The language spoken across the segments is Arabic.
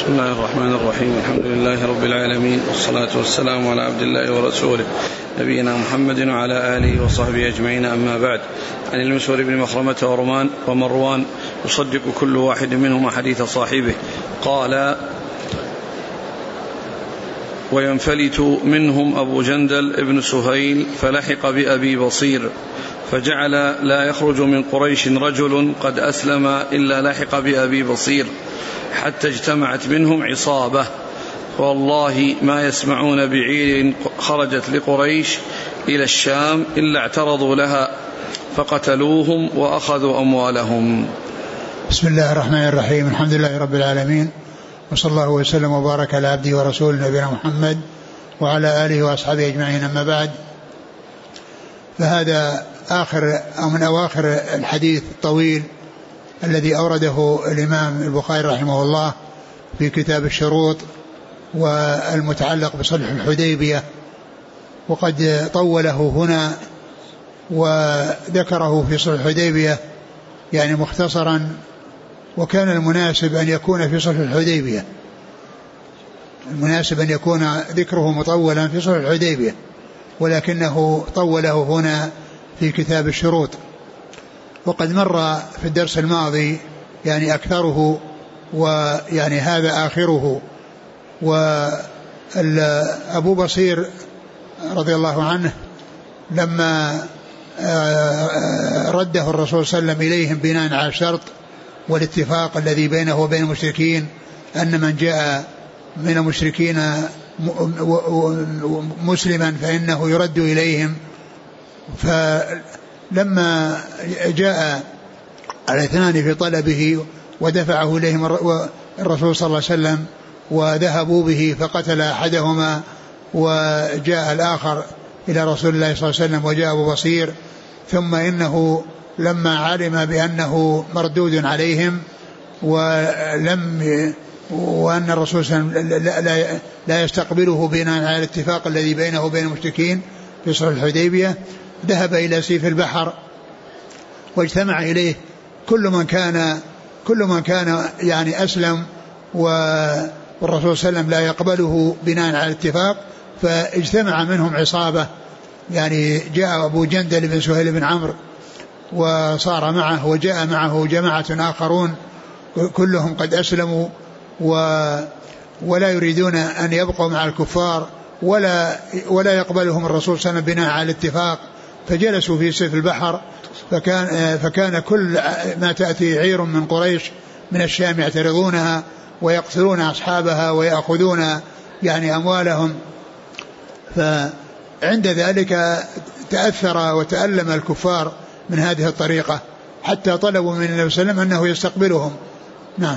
بسم الله الرحمن الرحيم. الحمد لله رب العالمين، والصلاة والسلام على عبد الله ورسوله نبينا محمد وعلى آله وصحبه أجمعين، أما بعد. عن المسور بن مخرمة ومروان يصدق كل واحد منهما حديث صاحبه قال: وينفلت منهم أبو جندل ابن سهيل فلحق بأبي بصير، فجعل لا يخرج من قريش رجل قد أسلم إلا لحق بأبي بصير، حتى اجتمعت منهم عصابة، والله ما يسمعون بعير خرجت لقريش إلى الشام إلا اعترضوا لها فقتلوهم وأخذوا أموالهم. بسم الله الرحمن الرحيم. الحمد لله رب العالمين، وصلى الله وسلم وبارك على عبده ورسوله نبينا محمد وعلى آله وأصحابه أجمعين، أما بعد. فهذا آخر أو من أواخر الحديث الطويل الذي أورده الإمام البخاري رحمه الله في كتاب الشروط والمتعلق بصلح الحديبية، وقد طوله هنا وذكره في صلح الحديبية يعني مختصرا، وكان المناسب أن يكون في صلح الحديبية، المناسب أن يكون ذكره مطولا في صلح الحديبية، ولكنه طوله هنا في كتاب الشروط. وقد مر في الدرس الماضي يعني أكثره، ويعني هذا آخره. وأبو بصير رضي الله عنه لما رده الرسول صلى الله عليه وسلم إليهم بناء على الشرط والاتفاق الذي بينه وبين المشركين أن من جاء من المشركين مسلما فإنه يرد إليهم، فلما جاء الاثنان في طلبه ودفعه إليهم الرسول صلى الله عليه وسلم وذهبوا به فقتل أحدهما، وجاء الآخر إلى رسول الله صلى الله عليه وسلم وجاء أبو بصير، ثم إنه لما علم بأنه مردود عليهم وأن الرسول صلى الله عليه وسلم لا يستقبله بناء على الاتفاق الذي بينه وبين المشركين في صلح الحديبية، ذهب إلى سيف البحر واجتمع إليه كل من كان يعني أسلم والرسول صلى الله عليه وسلم لا يقبله بناء على الاتفاق، فاجتمع منهم عصابة، يعني جاء أبو جندل بن سهيل بن عمرو وصار معه، وجاء معه جماعة آخرون كلهم قد أسلموا ولا يريدون أن يبقوا مع الكفار ولا يقبلهم الرسول صلى الله عليه وسلم بناء على الاتفاق، فجلسوا في سيف البحر. فكان كل ما تأتي عير من قريش من الشام يعترضونها ويقتلون أصحابها ويأخذون يعني أموالهم. فعند ذلك تأثر وتألم الكفار من هذه الطريقة حتى طلبوا من النبي صلى الله عليه وسلم أنه يستقبلهم. نعم.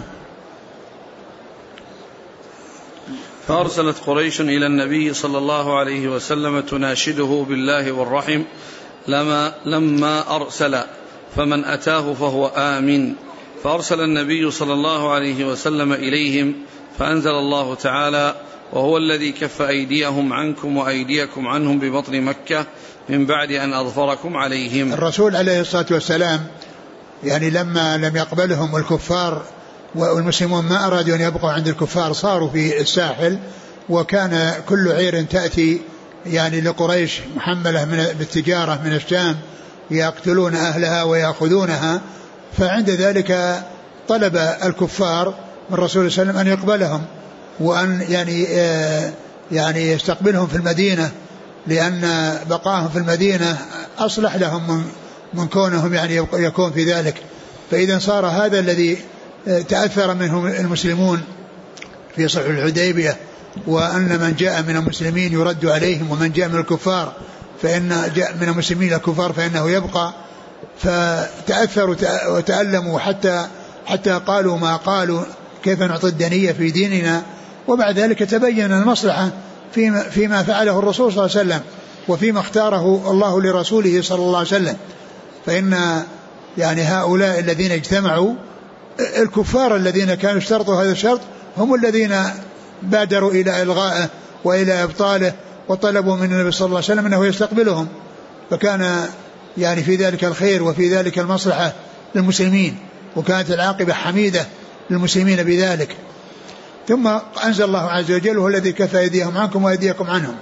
فأرسلت قريش إلى النبي صلى الله عليه وسلم تناشده بالله والرحم لما أرسل، فمن أتاه فهو آمن. فأرسل النبي صلى الله عليه وسلم إليهم، فأنزل الله تعالى: وهو الذي كف أيديهم عنكم وأيديكم عنهم ببطن مكة من بعد أن أظفركم عليهم. الرسول عليه الصلاة والسلام يعني لما لم يقبلهم الكفار والمسلمون ما أرادوا أن يبقوا عند الكفار، صاروا في الساحل، وكان كل عير تأتي يعني لقريش محملة بالتجارة من الشام يقتلون أهلها ويأخذونها. فعند ذلك طلب الكفار من الرسول صلى الله عليه وسلم أن يقبلهم وأن يعني يستقبلهم في المدينة، لأن بقاهم في المدينة أصلح لهم من كونهم يعني يكون في ذلك. فإذا صار هذا الذي تأثر منهم المسلمون في صلح الحديبية، وأن من جاء من المسلمين يرد عليهم، ومن جاء من الكفار فإن جاء من المسلمين الكفار فإنه يبقى. فتأثروا وتألموا حتى قالوا ما قالوا: كيف نعطي الدنية في ديننا؟ وبعد ذلك تبين المصلحة فيما فعله الرسول صلى الله عليه وسلم وفيما اختاره الله لرسوله صلى الله عليه وسلم. فإن يعني هؤلاء الذين اجتمعوا الكفار الذين كانوا اشترطوا هذا الشرط هم الذين بادروا إلى إلغائه وإلى إبطاله، وطلبوا من النبي صلى الله عليه وسلم أنه يستقبلهم، فكان يعني في ذلك الخير وفي ذلك المصلحة للمسلمين، وكانت العاقبة حميدة للمسلمين بذلك. ثم أنزل الله عز وجل هو الذي كفى أيديهم عنكم وأيديكم عنهم.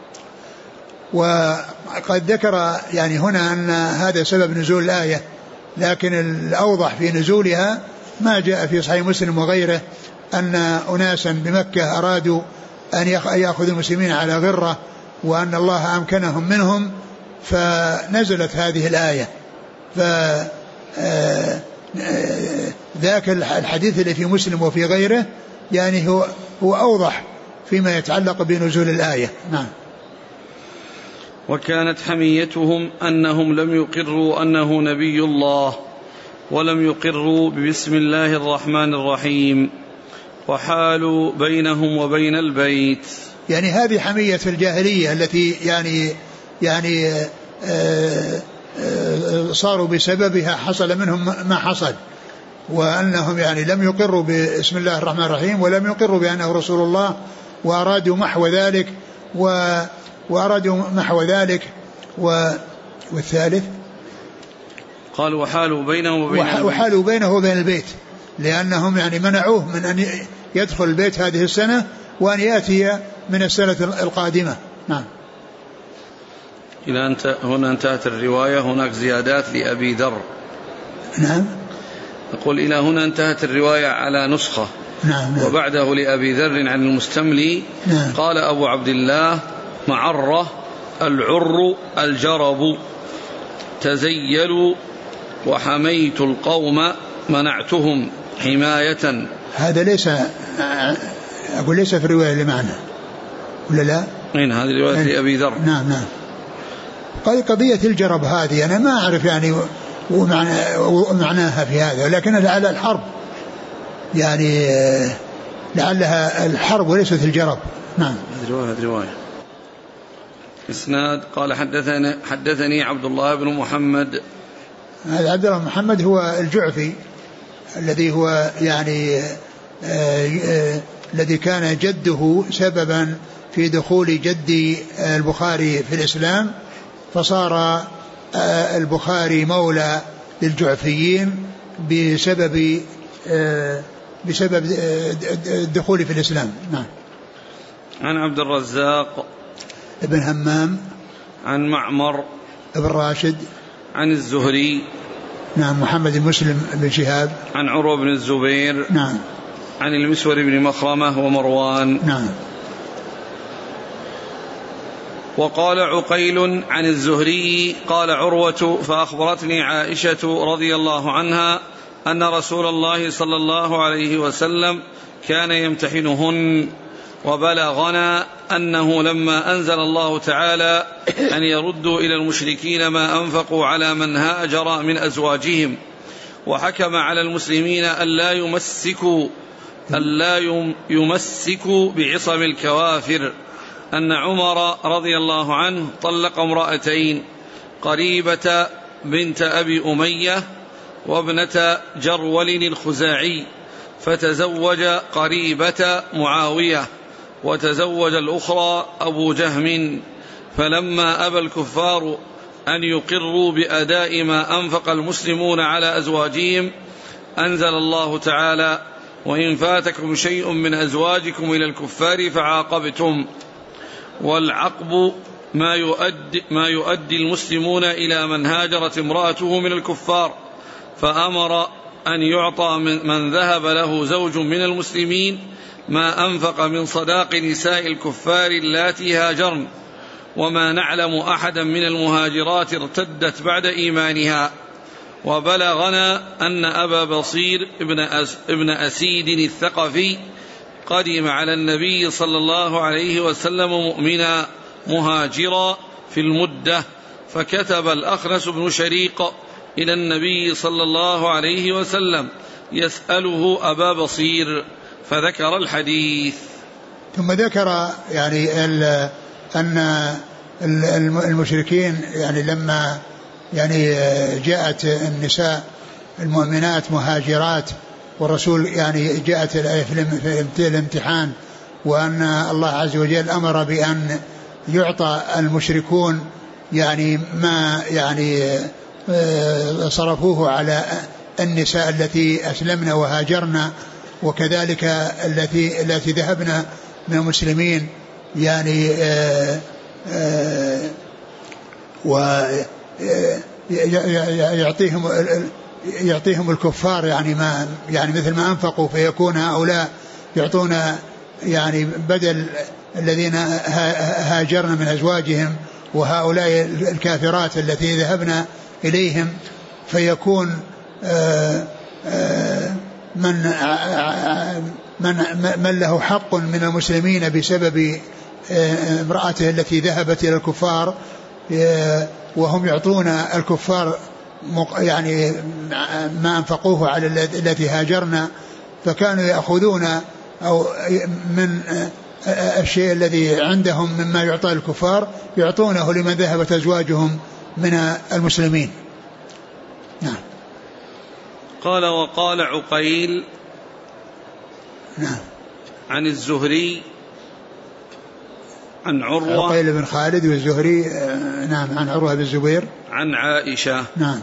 وقد ذكر يعني هنا أن هذا سبب نزول الآية، لكن الأوضح في نزولها ما جاء في صحيح مسلم وغيره أن أناسا بمكة أرادوا أن يأخذوا المسلمين على غرة وأن الله أمكنهم منهم، فنزلت هذه الآية. ذاك الحديث اللي في مسلم وفي غيره يعني هو أوضح فيما يتعلق بنزول الآية. نعم. وكانت حميتهم أنهم لم يقروا أنه نبي الله ولم يقروا ببسم الله الرحمن الرحيم، وحالوا بينهم وبين البيت. يعني هذه حمية الجاهلية التي يعني صاروا بسببها حصل منهم ما حصل، وأنهم يعني لم يقروا بسم الله الرحمن الرحيم ولم يقروا بأنه رسول الله، وأرادوا محو ذلك والثالث قال وحالوا بينه وبين البيت، لأنهم يعني منعوه من أن يدخل البيت هذه السنة وأن يأتي من السنة القادمة. نعم. إلى هنا انتهت الرواية. هناك زيادات لأبي ذر. نعم. أقول إلى هنا انتهت الرواية على نسخة. نعم. وبعده لأبي ذر عن المستملي. نعم. قال أبو عبد الله معرة العر الجرب تزيلوا وحميت القوم منعتهم حماية. هذا ليس أقول ليس في الرواية اللي معنا ولا لا؟ أين هذه الرواية لأبي ذر؟ نعم. قال قضية الجرب هذه أنا ما أعرف يعني ومعناها في هذا، لكنها على الحرب يعني لعلها الحرب وليست الجرب. نعم. هذه رواية إسناد. قال حدثني عبد الله بن محمد. هذا عبد الله بن محمد هو الجعفي الذي هو يعني الذي كان جده سببا في دخول جد البخاري في الإسلام، فصار البخاري مولى للجعفيين بسبب الدخول في الإسلام. نعم. عن عبد الرزاق ابن همام عن معمر ابن راشد عن الزهري نعم محمد بن مسلم بن شهاب عن عروة بن الزبير نعم عن المسور بن مخرمة ومروان. نعم. وقال عقيل عن الزهري قال عروة فأخبرتني عائشة رضي الله عنها أن رسول الله صلى الله عليه وسلم كان يمتحنهن، وبلغنا أنه لما أنزل الله تعالى أن يردوا إلى المشركين ما أنفقوا على من هاجر من أزواجهم، وحكم على المسلمين ألا يمسكوا بعصم الكوافر، أن عمر رضي الله عنه طلق امرأتين، قريبة بنت أبي أمية وابنة جرول الخزاعي، فتزوج قريبة معاوية وتزوج الأخرى أبو جهم، فلما أبى الكفار أن يقروا بأداء ما أنفق المسلمون على أزواجهم أنزل الله تعالى وإن فاتكم شيء من أزواجكم إلى الكفار فعاقبتم، والعقب ما يؤدي المسلمون إلى من هاجرت امرأته من الكفار، فأمر أن يعطى من ذهب له زوج من المسلمين ما أنفق من صداق نساء الكفار اللاتي هاجرن، وما نعلم أحدا من المهاجرات ارتدت بعد إيمانها. وبلغنا أن أبا بصير ابن أسيد الثقفي قدم على النبي صلى الله عليه وسلم مؤمنا مهاجرا في المدة، فكتب الأخنس بن شريق إلى النبي صلى الله عليه وسلم يسأله أبا بصير، فذكر الحديث. ثم ذكر يعني أن المشركين يعني لما يعني جاءت النساء المؤمنات مهاجرات، والرسول يعني جاءت الآية في الامتحان، وأن الله عز وجل أمر بأن يعطى المشركون يعني ما يعني صرفوه على النساء التي أسلمن وهاجرن، وكذلك التي ذهبنا من المسلمين يعني ويعطيهم الكفار يعني ما يعني مثل ما أنفقوا، فيكون هؤلاء يعطون يعني بدل الذين هاجرن من أزواجهم وهؤلاء الكافرات التي ذهبنا إليهم، فيكون من له حق من المسلمين بسبب امرأته التي ذهبت إلى الكفار، وهم يعطون الكفار يعني ما أنفقوه على التي هاجرنا، فكانوا يأخذون أو من الشيء الذي عندهم مما يعطى الكفار يعطونه لمن ذهبت أزواجهم من المسلمين. نعم. قال وقال عقيل نعم عن الزهري عن عروة عقيل بن خالد والزهري نعم عن عروة بن الزبير عن عائشة. نعم.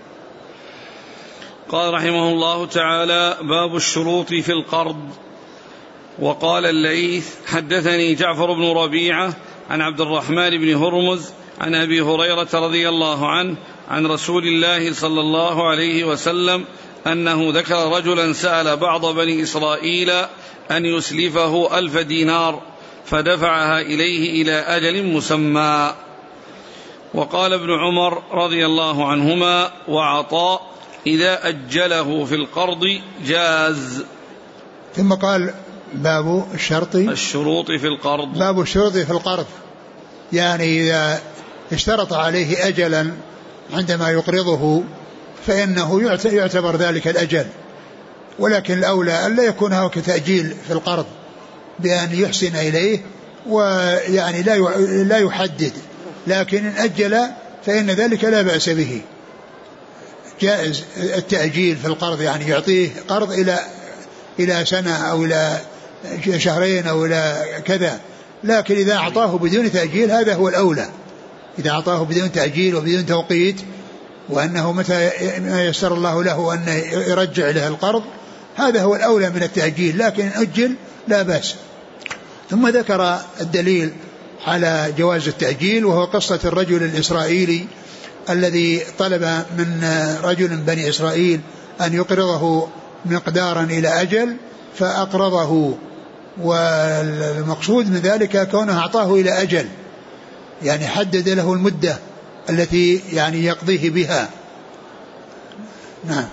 قال رحمه الله تعالى باب الشروط في القرض. وقال الليث حدثني جعفر بن ربيعة عن عبد الرحمن بن هرمز عن أبي هريرة رضي الله عنه عن رسول الله صلى الله عليه وسلم أنه ذكر رجلا سأل بعض بني إسرائيل أن يسلفه 1000 دينار فدفعها إليه إلى أجل مسمى. وقال ابن عمر رضي الله عنهما وعطاء إذا أجله في القرض جاز. ثم قال باب الشروط في القرض. باب الشروط في القرض، يعني إذا اشترط عليه أجلا عندما يقرضه فإنه يعتبر ذلك الأجل، ولكن الأولى أن لا يكون هو كتأجيل في القرض بأن يحسن إليه ويعني لا يحدد، لكن إن أجل فإن ذلك لا بأس به، جائز التأجيل في القرض، يعني يعطيه قرض إلى سنة أو إلى شهرين أو إلى كذا، لكن إذا أعطاه بدون تأجيل هذا هو الأولى. إذا أعطاه بدون تأجيل وبدون توقيت وأنه متى ما يسر الله له أن يرجع له القرض هذا هو الأولى من التأجيل، لكن أجل لا بأس. ثم ذكر الدليل على جواز التأجيل، وهو قصة الرجل الإسرائيلي الذي طلب من رجل بني إسرائيل أن يقرضه مقدارا إلى أجل فأقرضه، والمقصود من ذلك كونه أعطاه إلى أجل، يعني حدد له المدة التي يعني يقضيه بها. نعم.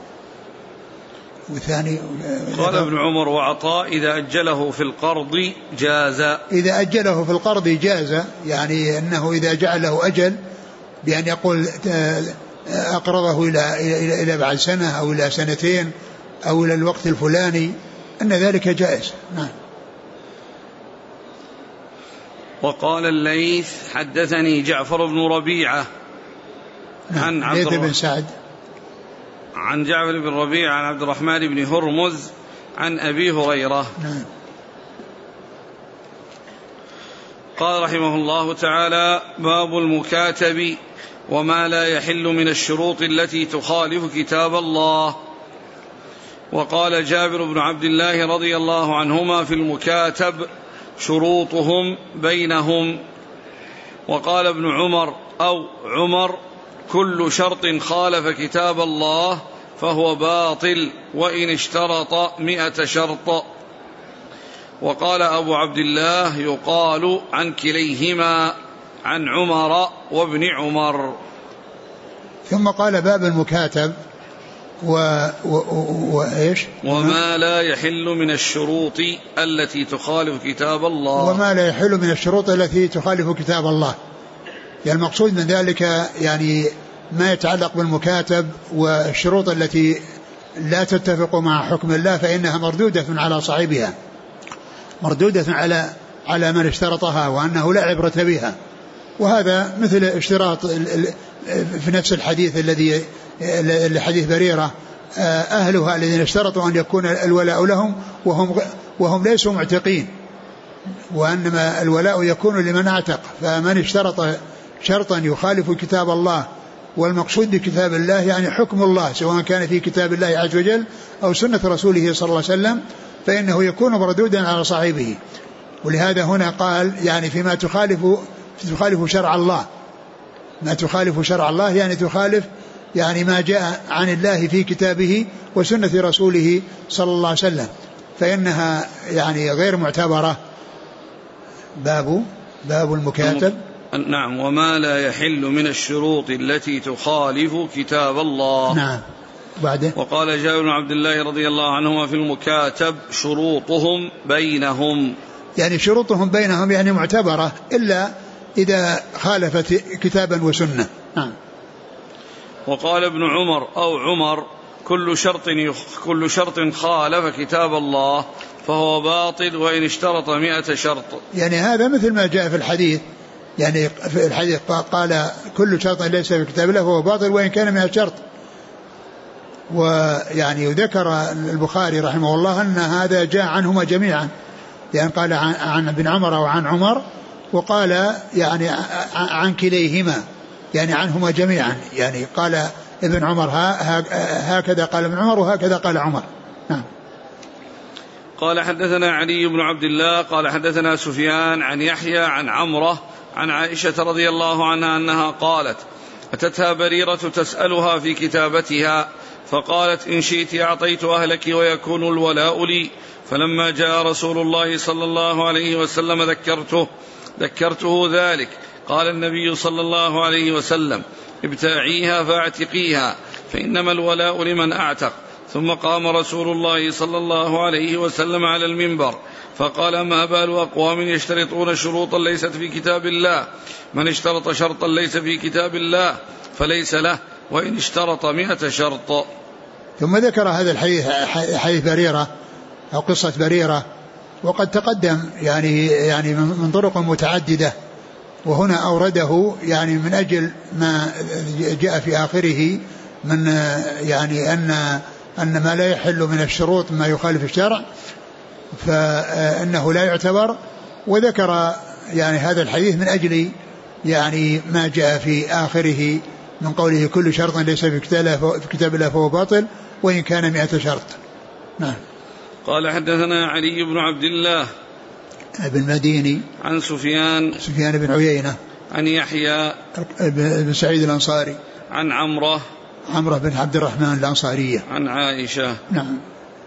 والثاني قال ابن عمر وعطاء إذا أجله في القرض جاز. إذا أجله في القرض جاز، يعني أنه إذا جعله أجل بأن يقول أقرضه إلى بعد سنة أو إلى سنتين أو إلى الوقت الفلاني أن ذلك جائز. نعم. وقال الليث حدثني جعفر بن ربيعة عن عبد بن سعد عن جعفر بن ربيعة عن عبد الرحمن بن هرمز عن أبي هريرة. نعم. قال رحمه الله تعالى باب المكاتب وما لا يحل من الشروط التي تخالف كتاب الله. وقال جابر بن عبد الله رضي الله عنهما في المكاتب شروطهم بينهم. وقال ابن عمر أو عمر كل شرط خالف كتاب الله فهو باطل وإن اشترط 100 شرط. وقال أبو عبد الله يقال عن كليهما عن عمر وابن عمر. ثم قال باب المكاتب وإيش وما لا يحل من الشروط التي تخالف كتاب الله. وما لا يحل من الشروط التي تخالف كتاب الله، يعني المقصود من ذلك يعني ما يتعلق بالمكاتب والشروط التي لا تتفق مع حكم الله فإنها مردودة على صاحبها، مردودة على من اشترطها وأنه لا عبرة بها. وهذا مثل اشتراط في نفس الحديث الذي حديث بريرة أهلها الذين اشترطوا أن يكون الولاء لهم وهم ليسوا معتقين، وأنما الولاء يكون لمن اعتق، فمن اشترط شرطا يخالف كتاب الله والمقصود بكتاب الله يعني حكم الله، سواء كان في كتاب الله عز وجل أو سنة رسوله صلى الله عليه وسلم، فإنه يكون مردودا على صاحبه. ولهذا هنا قال يعني فيما تخالف شرع الله، ما تخالف شرع الله يعني تخالف يعني ما جاء عن الله في كتابه وسنة رسوله صلى الله عليه وسلم، فإنها يعني غير معتبرة. باب المكاتب. نعم. وما لا يحل من الشروط التي تخالف كتاب الله. نعم. بعده وقال جابر بن عبد الله رضي الله عنهما في المكاتب شروطهم بينهم، يعني شروطهم بينهم يعني معتبرة إلا إذا خالفت كتابا وسنة. نعم. وقال ابن عمر أو عمر كل شرط خالف كتاب الله فهو باطل وإن اشترط 100 شرط. يعني هذا مثل ما جاء في الحديث، يعني في الحديث قال كل شرط ليس في كتاب الله فهو باطل وإن كان 100 شرط. ويعني ذكر البخاري رحمه الله أن هذا جاء عنهما جميعا، يعني قال عن ابن عمر وعن عمر، وقال يعني عن كليهما يعني عنهما جميعا، يعني قال ابن عمر هكذا قال ابن عمر وهكذا قال عمر. نعم. قال حدثنا علي بن عبد الله قال حدثنا سفيان عن يحيى عن عمرة عن عائشة رضي الله عنها أنها قالت أتتها بريرة تسألها في كتابتها فقالت إن شئت أعطيت أهلك ويكون الولاء لي، فلما جاء رسول الله صلى الله عليه وسلم ذكرته ذلك، قال النبي صلى الله عليه وسلم ابتاعيها فاعتقيها فإنما الولاء لمن أعتق. ثم قام رسول الله صلى الله عليه وسلم على المنبر فقال ما بال أقوام يشترطون شروطا ليست في كتاب الله، من اشترط شرطا ليس في كتاب الله فليس له وإن اشترط 100 شرط. ثم ذكر هذا الحديث حديث بريرة أو قصة بريرة، وقد تقدم يعني من طرق متعددة، وهنا أورده يعني من أجل ما جاء في آخره من يعني أن ما لا يحل من الشروط ما يخالف الشرع فإنه لا يعتبر، وذكر يعني هذا الحديث من أجل يعني ما جاء في آخره من قوله كل شرط ليس في كتاب الله فهو باطل وإن كان 100 شرط. نعم. قال حدثنا علي بن عبد الله ابن مديني عن سفيان بن عيينة عن يحيى بن سعيد الأنصاري عن عمرة بن عبد الرحمن الأنصارية عن عائشة. نعم.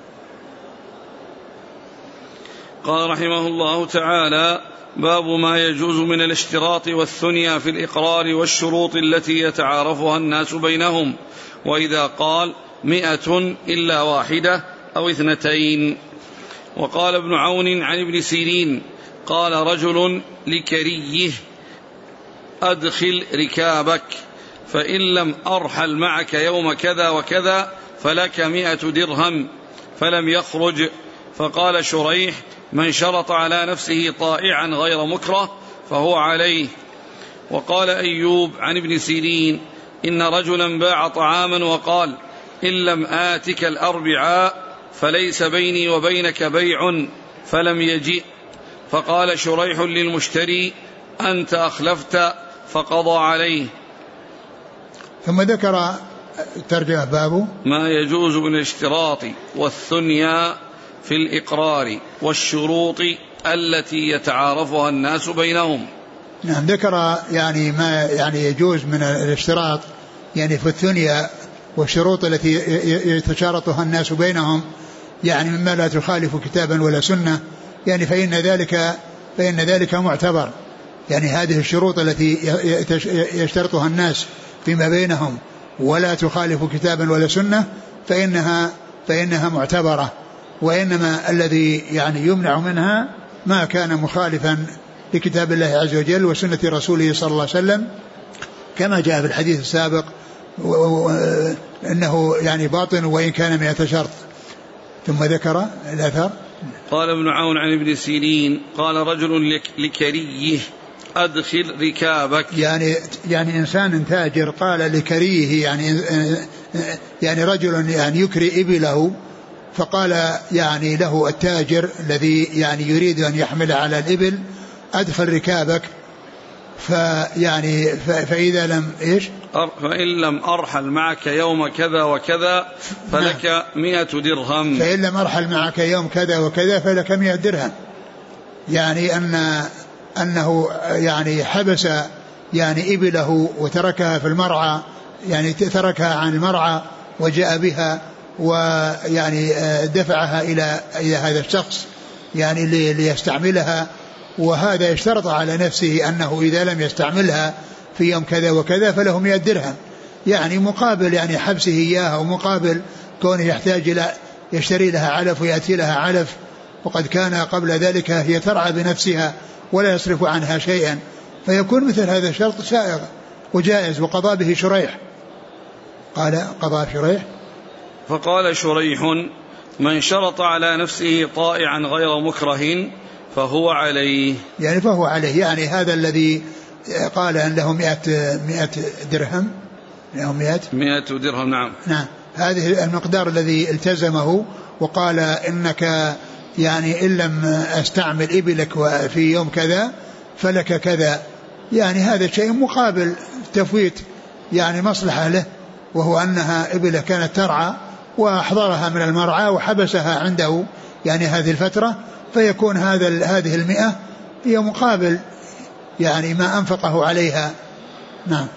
قال رحمه الله تعالى باب ما يجوز من الاشتراط والثنيا في الإقرار والشروط التي يتعارفها الناس بينهم، وإذا قال 100 إلا واحدة أو 2. وقال ابن عون عن ابن سيرين قال رجل لكريه أدخل ركابك فإن لم أرحل معك يوم كذا وكذا فلك 100 درهم، فلم يخرج. فقال شريح من شرط على نفسه طائعا غير مكره فهو عليه. وقال أيوب عن ابن سيرين إن رجلا باع طعاما وقال إن لم آتك الأربعاء فليس بيني وبينك بيع، فلم يجئ. فقال شريح للمشتري أنت أخلفت فقضى عليه. ثم ذكر ترجمة باب ما يجوز من الاشتراط والثنيا في الإقرار والشروط التي يتعارفها الناس بينهم. نعم. ذكر يعني ما يعني يجوز من الاشتراط يعني في الثنيا والشروط التي يتشارطها الناس بينهم، يعني مما لا تخالف كتابا ولا سنة، يعني فإن ذلك معتبر، يعني هذه الشروط التي يشترطها الناس فيما بينهم ولا تخالف كتابا ولا سنة فإنها معتبرة، وإنما الذي يعني يمنع منها ما كان مخالفا لكتاب الله عز وجل وسنة رسوله صلى الله عليه وسلم، كما جاء في الحديث السابق أنه يعني باطن وإن كان 100 شرط. ثم ذكر الأثر قال ابن عون عن ابن سيرين قال رجل لكريه أدخل ركابك، يعني إنسان تاجر قال لكريه يعني رجل يعني يكري إبله، فقال يعني له التاجر الذي يعني يريد أن يحمل على الإبل أدخل ركابك، فيعني فإذا لم إيش فإن لم أرحل معك يوم كذا وكذا فلك 100 درهم. فإن لم أرحل معك يوم كذا وكذا فلك 100 درهم. يعني أنه يعني حبس يعني إبله وتركها في المرعى، يعني تركها عن المرعى وجاء بها ويعني دفعها إلى هذا الشخص يعني ليستعملها، وهذا اشترط على نفسه أنه إذا لم يستعملها في يوم كذا وكذا فله 100 درهم، يعني مقابل يعني حبسه إياها ومقابل كونه يحتاج إلى يشتري لها علف ويأتي لها علف، وقد كان قبل ذلك هي ترعى بنفسها ولا يصرف عنها شيئا، فيكون مثل هذا الشرط سائغ وجائز. وقضى به شريح، قال قضى شريح فقال شريح من شرط على نفسه طائعا غير مكره فهو عليه، يعني فهو عليه، يعني هذا الذي قال أن له 100 درهم، له 100 درهم. نعم هذه المقدار الذي التزمه، وقال إنك يعني إن لم أستعمل إبلك في يوم كذا فلك كذا، يعني هذا شيء مقابل تفويت يعني مصلحة له، وهو أنها إبلة كانت ترعى وأحضرها من المرعى وحبسها عنده يعني هذه الفترة، فيكون هذه 100 هي مقابل يعني ما أنفقه عليها. نعم.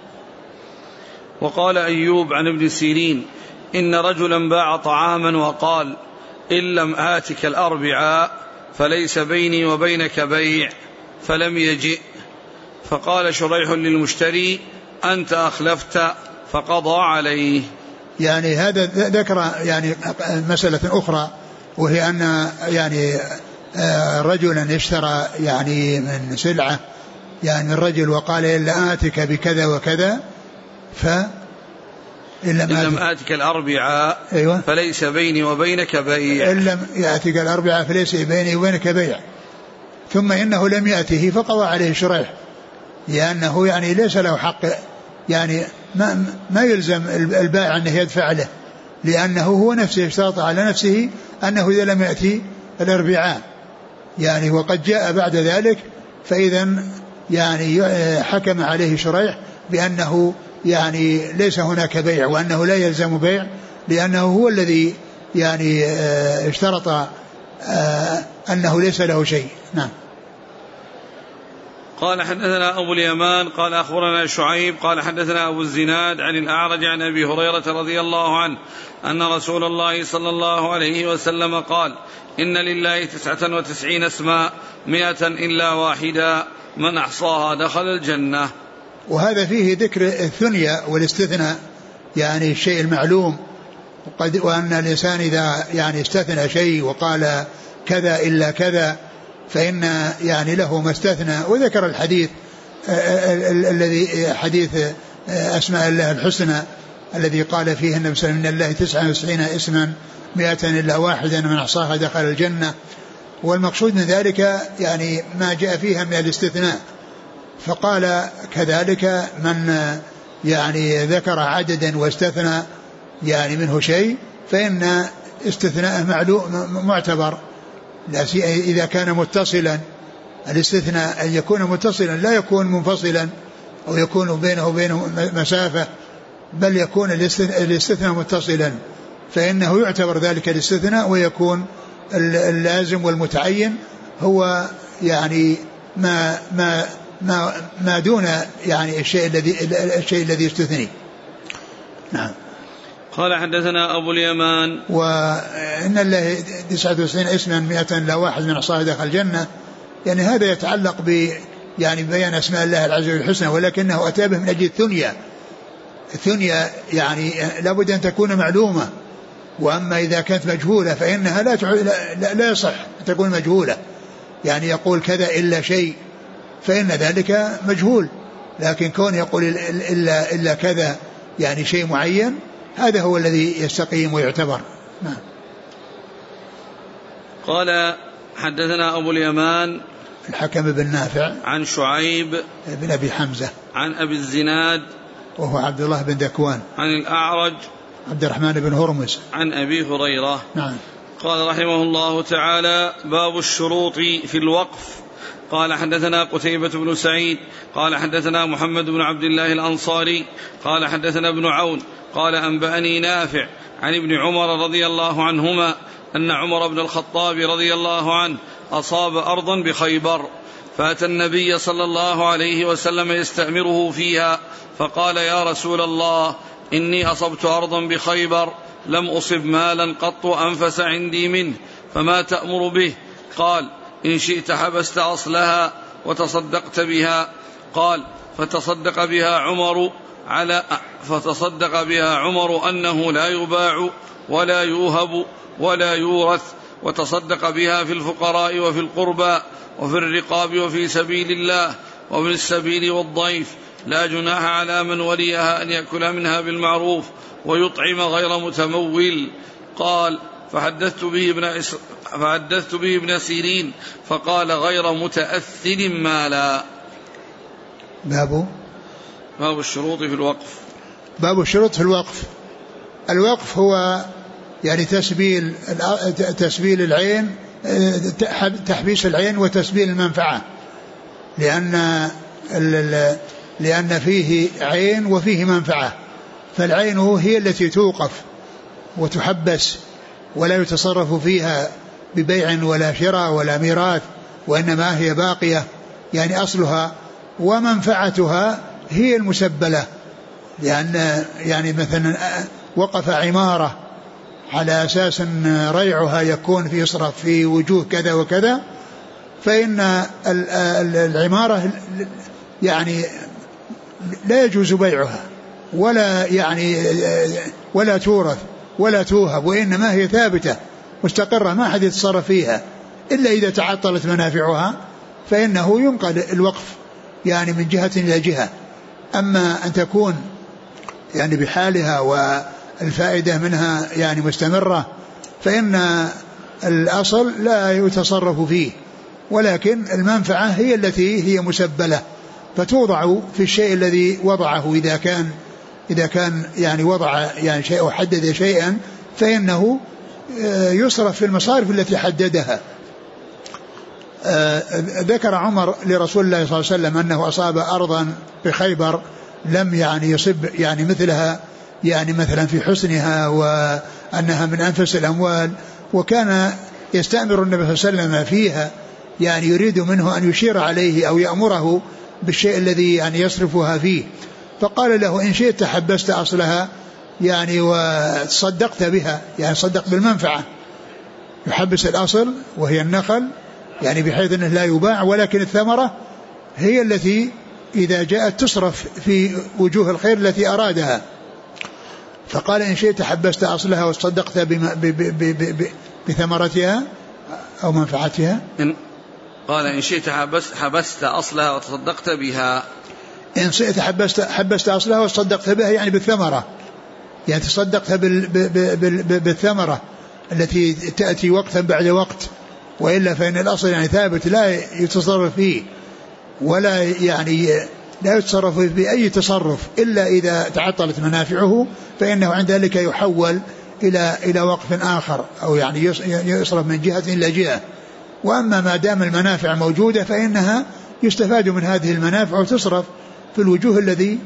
وقال أيوب عن ابن سيرين إن رجلا باع طعاما وقال إن لم آتك الأربعاء فليس بيني وبينك بيع، فلم يجئ، فقال شريح للمشتري أنت أخلفت فقضى عليه. يعني هذا ذكر يعني مسألة أخرى، وهي أن يعني رجلا اشترى يعني من سلعة يعني الرجل وقال إلا آتك بكذا وكذا إن لم آتك الأربعاء أيوة فليس بيني وبينك بيع، إن لم يأتك الأربعاء فليس بيني وبينك بيع، ثم إنه لم يأته فقضى عليه شريح، لأنه يعني ليس له حق، يعني ما يلزم البائع أنه يدفع له، لأنه هو نفسه اشترط على نفسه أنه إذا لم يأتي الأربعاء يعني وقد جاء بعد ذلك، فإذا يعني حكم عليه شريح بأنه يعني ليس هناك بيع، وأنه لا يلزم بيع، لأنه هو الذي يعني اشترط أنه ليس له شيء. نعم. قال حدثنا أبو اليمان قال أخبرنا شعيب قال حدثنا أبو الزناد عن الأعرج عن أبي هريرة رضي الله عنه أن رسول الله صلى الله عليه وسلم قال إن لله 99 اسما 100 إلا واحدا من أحصاها دخل الجنة. وهذا فيه ذكر الثنية والاستثناء، يعني الشيء المعلوم، وأن الإنسان إذا يعني استثنى شيء وقال كذا إلا كذا فإن يعني له ما استثنى. وذكر الحديث الذي حديث أسماء الله الحسنى الذي قال فيه النبي صلى الله عليه وسلم إن الله 99 اسما 100 إلا واحدا من أحصاها دخل الجنة. والمقصود من ذلك يعني ما جاء فيها من الاستثناء. فقال كذلك من يعني ذكر عددا واستثنى يعني منه شيء فإن استثناء معتبر، إذا كان متصلا. الاستثناء أن يكون متصلا لا يكون منفصلا أو يكون بينه وبينه مسافة، بل يكون الاستثناء متصلا، فإنه يعتبر ذلك الاستثناء، ويكون اللازم والمتعين هو يعني ما دون يعني الشيء الذي يستثني. نعم. قال حدثنا أبو اليمان وإن الله 99 اسما 100 لا واحد من أحصاها دخل الجنة، يعني هذا يتعلق يعني بيان أسماء الله العز وجل الحسنى، ولكنه أتى به من أجل الثنية يعني لابد أن تكون معلومة، وأما إذا كانت مجهولة فإنها لا يصح أن تكون مجهولة، يعني يقول كذا إلا شيء فإن ذلك مجهول، لكن كون يقول إلا كذا يعني شيء معين هذا هو الذي يستقيم ويعتبر. نعم. قال حدثنا أبو اليمان الحكم بن نافع عن شعيب بن أبي حمزة عن أبي الزناد وهو عبد الله بن ذكوان عن الأعرج عبد الرحمن بن هرمز عن أبي هريرة. نعم. قال رحمه الله تعالى: باب الشروط في الوقف قال حدثنا قتيبة بن سعيد قال حدثنا محمد بن عبد الله الأنصاري قال حدثنا ابن عون قال أنبأني نافع عن ابن عمر رضي الله عنهما أن عمر بن الخطاب رضي الله عنه أصاب أرضا بخيبر فأتى النبي صلى الله عليه وسلم يستأمره فيها فقال يا رسول الله إني أصبت أرضا بخيبر لم أصب مالا قط أنفس عندي منه فما تأمر به؟ قال إن شئت حبست أصلها وتصدقت بها. قال فتصدق بها عمر أنه لا يباع ولا يوهب ولا يورث وتصدق بها في الفقراء وفي القربى وفي الرقاب وفي سبيل الله وابن السبيل والضيف لا جناح على من وليها أن يأكل منها بالمعروف ويطعم غير متمول. قال فحدثت به ابن سيرين فقال غير متأثل مالا. باب الشروط في الوقف. باب الشروط في الوقف. الوقف هو يعني تسبيل العين، تحبيس العين وتسبيل المنفعة، لأن فيه عين وفيه منفعة. فالعين هي التي توقف وتحبس ولا يتصرف فيها ببيع ولا شراء ولا ميراث، وإنما هي باقية يعني أصلها، ومنفعتها هي المسبلة. لأن يعني مثلا وقف عمارة على أساس أن ريعها يكون في يصرف في وجوه كذا وكذا، فإن العمارة يعني لا يجوز بيعها ولا تورث ولا توهب، وإنما هي ثابتة مستقرة ما حد يتصرف فيها إلا إذا تعطلت منافعها فإنه ينقل الوقف يعني من جهة إلى جهة. أما أن تكون يعني بحالها والفائدة منها يعني مستمرة فإن الأصل لا يتصرف فيه، ولكن المنفعة هي التي هي مسبلة فتوضع في الشيء الذي وضعه. إذا كان يعني وضع يعني شيء وحدد شيئا فإنه يصرف في المصارف التي حددها. ذكر عمر لرسول الله صلى الله عليه وسلم أنه أصاب أرضا بخيبر لم يعني يصب يعني مثلها يعني مثلا في حسنها وأنها من أنفس الأموال، وكان يستأمر النبي صلى الله عليه وسلم فيها يعني يريد منه أن يشير عليه أو يأمره بالشيء الذي يعني يصرفها فيه. فقال له إن شئت حبست أصلها يعني وتصدقت بها، يعني صدق بالمنفعة، يحبس الأصل وهي النخل يعني بحيث أنه لا يباع، ولكن الثمرة هي التي إذا جاءت تصرف في وجوه الخير التي أرادها. فقال إن شئت حبست أصلها وصدقت بثمرتها أو منفعتها. قال إن شئت حبست أصلها وتصدقت بها. إن شئت حبست أصلها وصدقت بها يعني بالثمرة، يعني تصدقت بالثمرة التي تأتي وقتا بعد وقت، وإلا فإن الأصل يعني ثابت لا يتصرف فيه ولا يعني لا يتصرف بأي تصرف إلا إذا تعطلت منافعه، فإنه عند ذلك يحول إلى وقف آخر أو يعني يصرف من جهة إلى جهة. وأما ما دام المنافع موجودة فإنها يستفاد من هذه المنافع وتصرف في الوجوه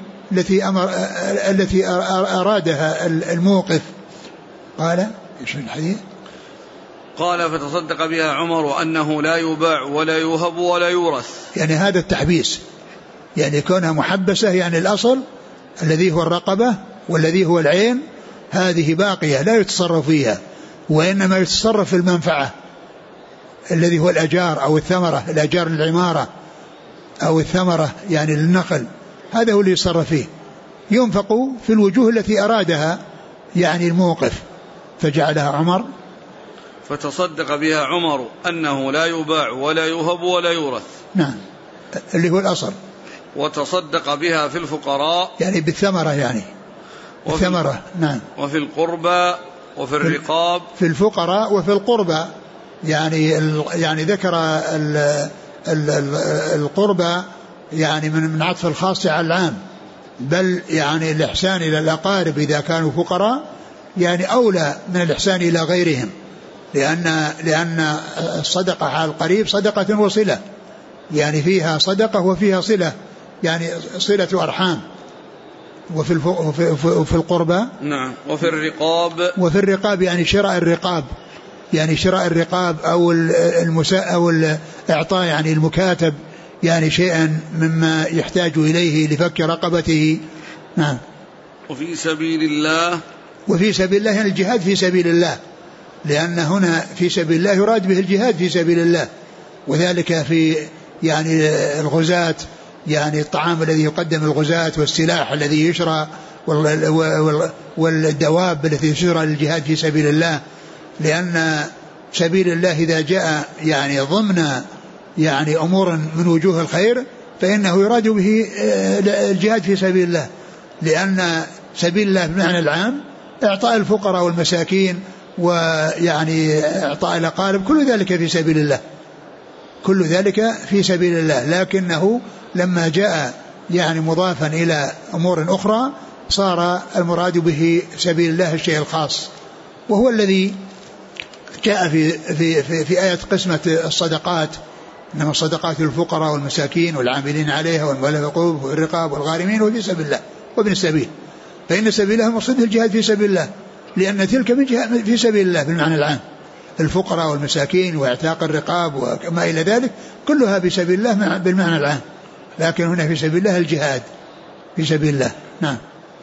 التي أرادها الموقف. قال إيش الحديث؟ قال فتصدق بها عمر أنه لا يباع ولا يوهب ولا يورث، يعني هذا التحبيس يعني كونها محبسة، يعني الأصل الذي هو الرقبة والذي هو العين هذه باقية لا يتصرف فيها، وإنما يتصرف في المنفعة الذي هو الأجار أو الثمرة، الأجار للعمارة أو الثمرة يعني للنخل، هذا هو اللي يتصرف فيه، ينفق في الوجوه التي أرادها يعني الموقف. فجعلها عمر فتصدق بها عمر أنه لا يباع ولا يوهب ولا يورث، نعم اللي هو الأصل، وتصدق بها في الفقراء يعني بالثمرة يعني الثمرة، نعم، وفي القربى وفي الرقاب، في الفقراء وفي القربى يعني ذكر القربى يعني من عطف الخاص على العام، بل يعني الإحسان إلى الأقارب إذا كانوا فقراء يعني أولى من الإحسان إلى غيرهم، لأن الصدقة على القريب صدقة وصلة، يعني فيها صدقة وفيها صلة، يعني صلة أرحام. وفي القربى نعم. وفي الرقاب يعني شراء الرقاب، يعني شراء الرقاب أو الإعطاء يعني المكاتب يعني شيئا مما يحتاج إليه لفك رقبته. نعم. وفي سبيل الله يعني الجهاد في سبيل الله، لأن هنا في سبيل الله يراد به الجهاد في سبيل الله، وذلك في يعني الغزاة، يعني الطعام الذي يقدم الغزاة والسلاح الذي يشرى والدواب التي تشرى للجهاد في سبيل الله. لأن سبيل الله إذا جاء يعني ضمن يعني أمور من وجوه الخير فإنه يراد به الجهاد في سبيل الله، لأن سبيل الله بمعنى العام إعطاء الفقراء والمساكين ويعني إعطاء الأقارب، كل ذلك في سبيل الله، كل ذلك في سبيل الله. لكنه لما جاء يعني مضافا إلى أمور أخرى صار المراد به سبيل الله الشيء الخاص، وهو الذي جاء في آية قسمة الصدقات، إنما الصدقات للفقراء والمساكين والعاملين عليها والمؤلفة قلوبهم والرقاب والغارمين وفي سبيل الله وابن السبيل. فإن سبيل الله مقصود الجهاد في سبيل الله، لأن تلك من جهاد في سبيل الله بالمعنى العام، الفقراء والمساكين واعتاق الرقاب وما إلى ذلك كلها في سبيل الله بالمعنى العام، لكن هنا في سبيل الله الجهاد في سبيل الله. نعم.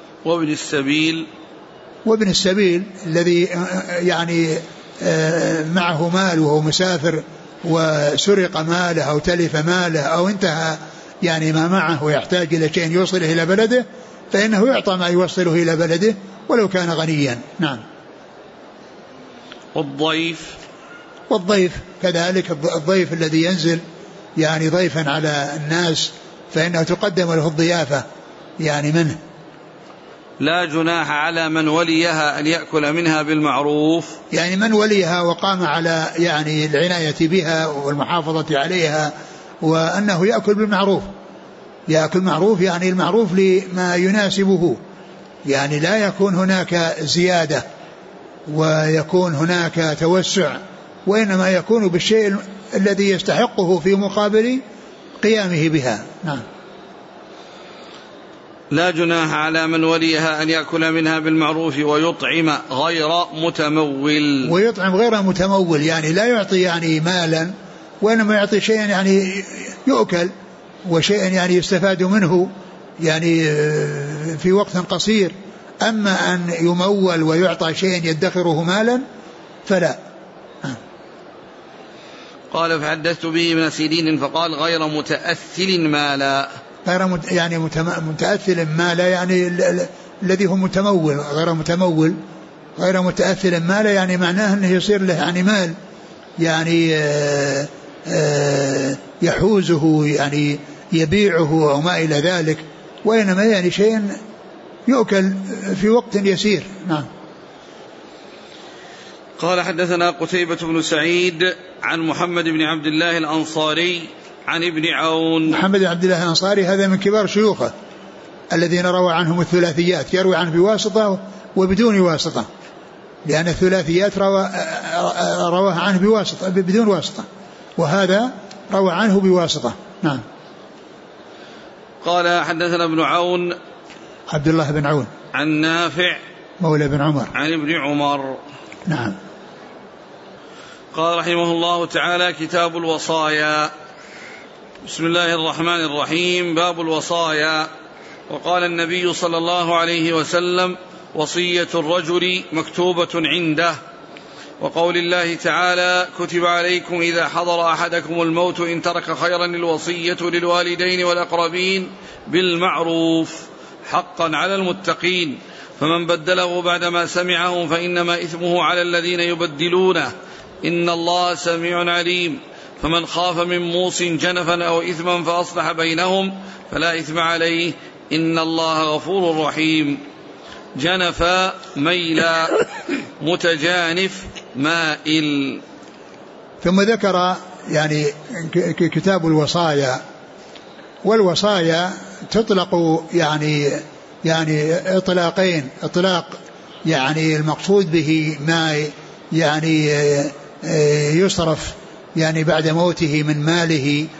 وابن السبيل الذي يعني معه مال وهو مسافر وسرق ماله أو تلف ماله أو انتهى يعني ما معه ويحتاج إلى شيء يوصله إلى بلده، فإنه يعطى ما يوصله إلى بلده ولو كان غنيا. نعم. والضيف كذلك، الضيف الذي ينزل يعني ضيفا على الناس فإنه تقدم له الضيافة يعني منه. لا جناح على من وليها أن يأكل منها بالمعروف، يعني من وليها وقام على يعني العناية بها والمحافظة عليها وأنه يأكل بالمعروف، يأكل معروف يعني المعروف لما يناسبه، يعني لا يكون هناك زيادة ويكون هناك توسع، وإنما يكون بالشيء الذي يستحقه في مقابل قيامه بها. نعم. لا جناح على من وليها أن يأكل منها بالمعروف ويطعم غير متمول، يعني لا يعطي يعني مالا، وإنما يعطي شيئا يعني يؤكل وشيئا يعني يستفاد منه يعني في وقت قصير. أما أن يمول ويعطى شيئا يدخره مالا فلا. قال فحدثت به ابن سيرين فقال غير متأثل مالا، يعني متأثل مالا يعني الذي هو متمول، غير متأثل مالا يعني معناه أنه يصير له يعني مال يعني يحوزه يعني يبيعه أو ما إلى ذلك، وإنما يعني شيء يؤكل في وقت يسير. نعم. قال حدثنا قتيبة بن سعيد عن محمد بن عبد الله الأنصاري عن ابن عون. محمد بن عبد الله الأنصاري هذا من كبار شيوخه الذين روى عنهم الثلاثيات، يروي عنه بواسطة وبدون واسطة، لأن الثلاثيات رواها عنه بواسطة بدون واسطة، وهذا روى عنه بواسطة. نعم. قال حدثنا ابن عون عبد الله بن عون عن نافع مولى بن عمر عن ابن عمر. نعم. قال رحمه الله تعالى كتاب الوصايا. بسم الله الرحمن الرحيم. باب الوصايا. وقال النبي صلى الله عليه وسلم وصية الرجل مكتوبة عنده. وقول الله تعالى كتب عليكم إذا حضر أحدكم الموت إن ترك خيرا الوصية للوالدين والأقربين بالمعروف حقا على المتقين، فمن بدله بعدما سمعه فإنما إثمه على الذين يبدلونه إن الله سميع عليم. فمن خاف من موص جنفا أو إثما فأصلح بينهم فلا إثم عليه إن الله غفور رحيم. جنفا ميلا، متجانف مائل. ثم ذكر يعني كتاب الوصايا. والوصايا تطلق يعني إطلاقين، إطلاق يعني المقصود به ما يعني يصرف يعني بعد موته من ماله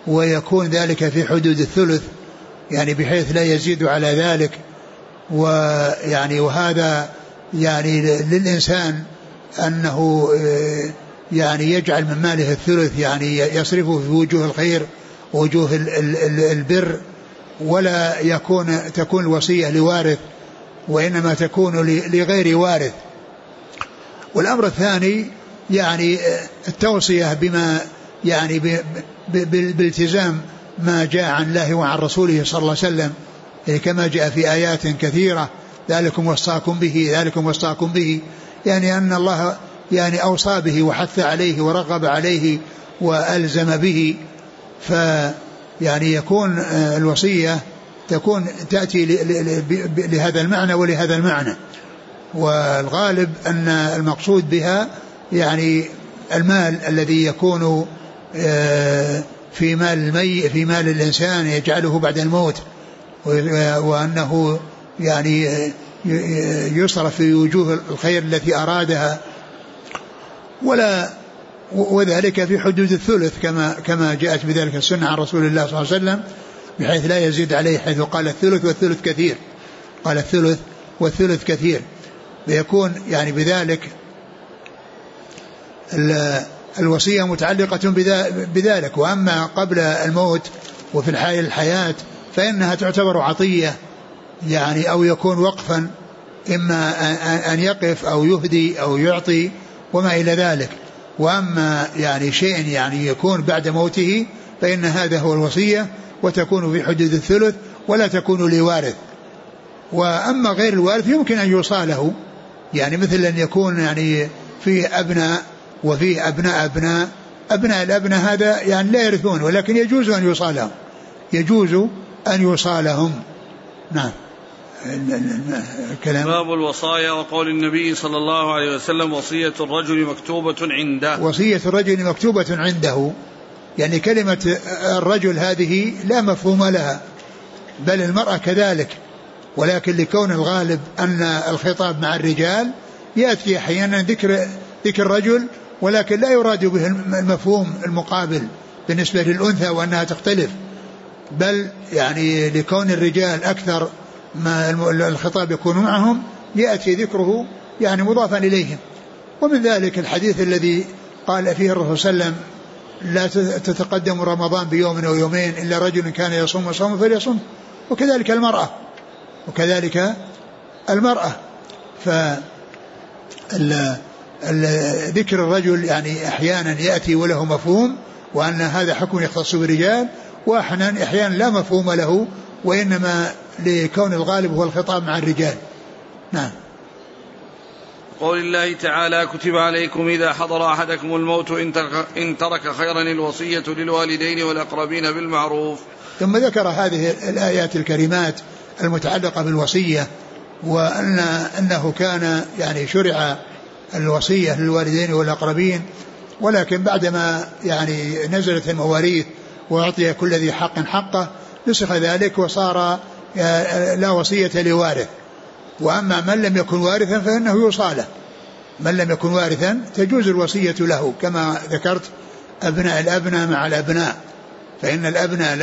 ويكون ذلك في حدود الثلث يعني بحيث لا يزيد على ذلك. ويعني وهذا يعني للإنسان أنه يعني يجعل من ماله الثلث يعني يصرفه في وجوه الخير ووجوه البر، ولا تكون الوصية لوارث وإنما تكون لغير وارث. والأمر الثاني يعني التوصية بما يعني بالالتزام ما جاء عن الله وعن رسوله صلى الله عليه وسلم، يعني كما جاء في آيات كثيرة ذلكم وصاكم به، يعني أن الله يعني أوصى به وحث عليه ورغب عليه وألزم به. فيعني يكون الوصية تأتي لهذا المعنى ولهذا المعنى. والغالب أن المقصود بها يعني المال الذي يكون في مال الإنسان يجعله بعد الموت، وأنه يعني يصرف في وجوه الخير التي أرادها، وذلك في حدود الثلث كما جاءت بذلك السنة عن رسول الله صلى الله عليه وسلم، بحيث لا يزيد عليه، حيث قال الثلث والثلث كثير، قال الثلث والثلث كثير. فيكون يعني بذلك الوصية متعلقة بذلك. وأما قبل الموت وفي الحياة فإنها تعتبر عطية يعني، أو يكون وقفا، إما أن يقف أو يهدي أو يعطي وما إلى ذلك. وأما يعني شيء يعني يكون بعد موته فإن هذا هو الوصية، وتكون في حدود الثلث ولا تكون لوارث. وأما غير الوارث يمكن أن يوصى له، يعني مثل أن يكون يعني فيه أبناء وفيه أبناء الأبناء هذا يعني لا يرثون، ولكن يجوز أن يوصى لهم. نعم. الكلام باب الوصايا وقول النبي صلى الله عليه وسلم وصية الرجل مكتوبة عنده. يعني كلمة الرجل هذه لا مفهوم لها، بل المرأة كذلك، ولكن لكون الغالب أن الخطاب مع الرجال يأتي أحيانا ذكر رجل، ولكن لا يراد به المفهوم المقابل بالنسبة للأنثى وأنها تختلف، بل يعني لكون الرجال أكثر ما الخطاب يكون معهم يأتي ذكره يعني مضافا إليهم. ومن ذلك الحديث الذي قال فيه الرسول صلى الله عليه وسلم لا تتقدم رمضان بيوم أو يومين إلا رجل كان يصوم صوم فليصوم، وكذلك المرأة. ذكر الرجل يعني أحيانا يأتي وله مفهوم وأن هذا حكم يختص بالرجال، وأحيانا لا مفهوم له، وإنما لكون الغالب هو الخطاب مع الرجال. نعم. قول الله تعالى كتب عليكم إذا حضر أحدكم الموت إن ترك خيرا الوصية للوالدين والأقربين بالمعروف. ثم ذكر هذه الآيات الكريمات المتعلقة بالوصية، وأنه كان يعني شرع الوصية للوالدين والأقربين، ولكن بعدما يعني نزلت المواريث وأعطي كل ذي حق حقه نسخ ذلك وصار لا وصية لوارث. وأما من لم يكن وارثا فإنه يوصى له، من لم يكن وارثا تجوز الوصية له، كما ذكرت أبناء الأبناء مع الأبناء، فإن الأبناء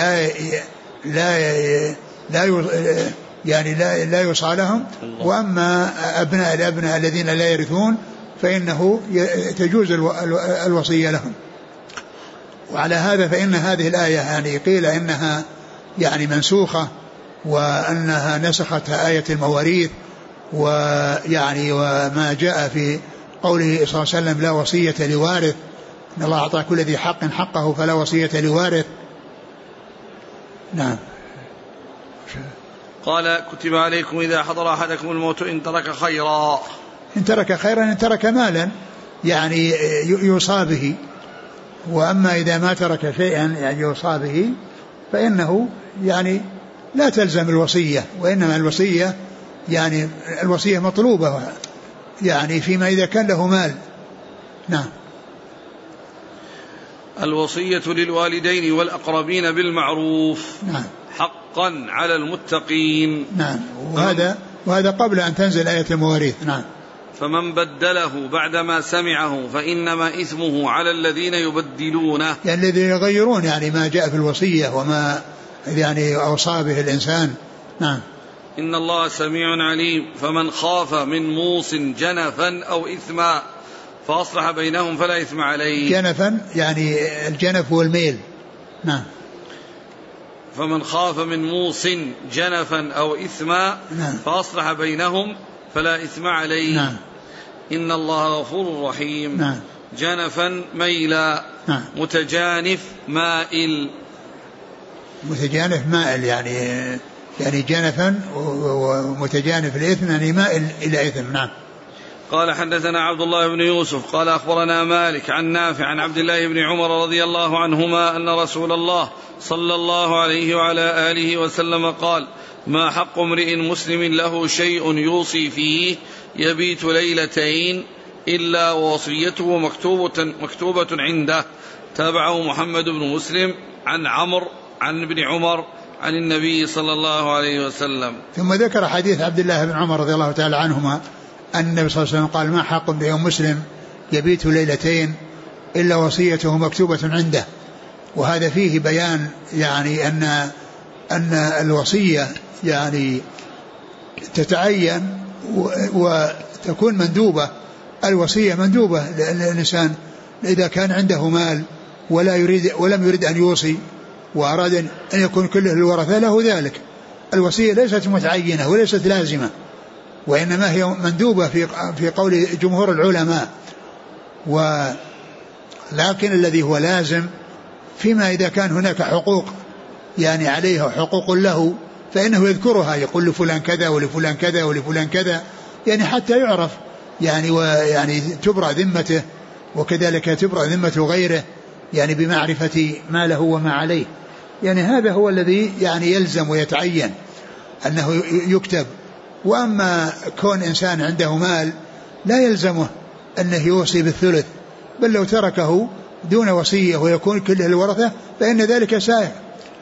لا يوصى لهم. وأما أبناء الأبناء الذين لا يرثون فإنه تجوز الوصية لهم. وعلى هذا فإن هذه الآية يعني قيل إنها يعني منسوخة، وأنها نسختها آية المواريث، ويعني وما جاء في قوله صلى الله عليه وسلم لا وصية لوارث، إن الله أعطى كل ذي حق حقه فلا وصية لوارث. نعم. قال كتب عليكم إذا حضر أحدكم الموت إن ترك خيرا، إن ترك مالا يعني يوصى به. وأما إذا ما ترك شيئا يعني يوصى به فإنه يعني لا تلزم الوصية، وإنما الوصية يعني الوصية مطلوبة يعني فيما إذا كان له مال. نعم. الوصية للوالدين والأقربين بالمعروف. نعم. حقا على المتقين. نعم. وهذا قبل أن تنزل آية المواريث. نعم. فمن بدله بعدما سمعه فإنما إثمه على الذين يبدلونه، يعني الذين يغيرون يعني ما جاء في الوصية وما يعني أوصى به الإنسان. نعم. إن الله سميع عليم. فمن خاف من موص جنفا أو إثما فأصلح بينهم فلا إثم عليه. جنفا يعني الجنف هو الميل. نعم. فمن خاف من موص جنفا أو إثما فأصلح بينهم فلا إثم عليه. نعم. إن الله غفور رحيم. نعم. جنفا ميلا. نعم. متجانف مائل. متجانف مائل يعني جنفا ومتجانف الإثم يعني مائل إلى إثم. نعم. قال حدثنا عبد الله بن يوسف قال أخبرنا مالك عن نافع عن عبد الله بن عمر رضي الله عنهما أن رسول الله صلى الله عليه وعلى آله وسلم قال: ما حق امرئ مسلم له شيء يوصي فيه يبيت ليلتين إلا ووصيته مكتوبة عنده. تابعه محمد بن مسلم عن عمرو عن ابن عمر عن النبي صلى الله عليه وسلم. ثم ذكر حديث عبد الله بن عمر رضي الله تعالى عنهما أن النبي صلى الله عليه وسلم قال: ما حق امرئ مسلم يبيت ليلتين إلا وصيته مكتوبة عنده. وهذا فيه بيان يعني أن الوصية يعني تتعين وتكون مندوبة. الوصية مندوبة لأن الإنسان إذا كان عنده مال ولم يريد أن يوصي وأراد أن يكون كله الورثة له ذلك. الوصية ليست متعينة وليست لازمة، وإنما هي مندوبة في قول جمهور العلماء. ولكن الذي هو لازم فيما إذا كان هناك حقوق يعني عليه حقوق له فإنه يذكرها، يقول لفلان كذا ولفلان كذا ولفلان كذا يعني حتى يعرف يعني ويعني تبرأ ذمته، وكذلك تبرأ ذمة غيره يعني بمعرفة ما له وما عليه. يعني هذا هو الذي يعني يلزم ويتعين أنه يكتب. وأما كون إنسان عنده مال لا يلزمه أنه يوصي بالثلث، بل لو تركه دون وصية ويكون كله الورثة فإن ذلك سائغ.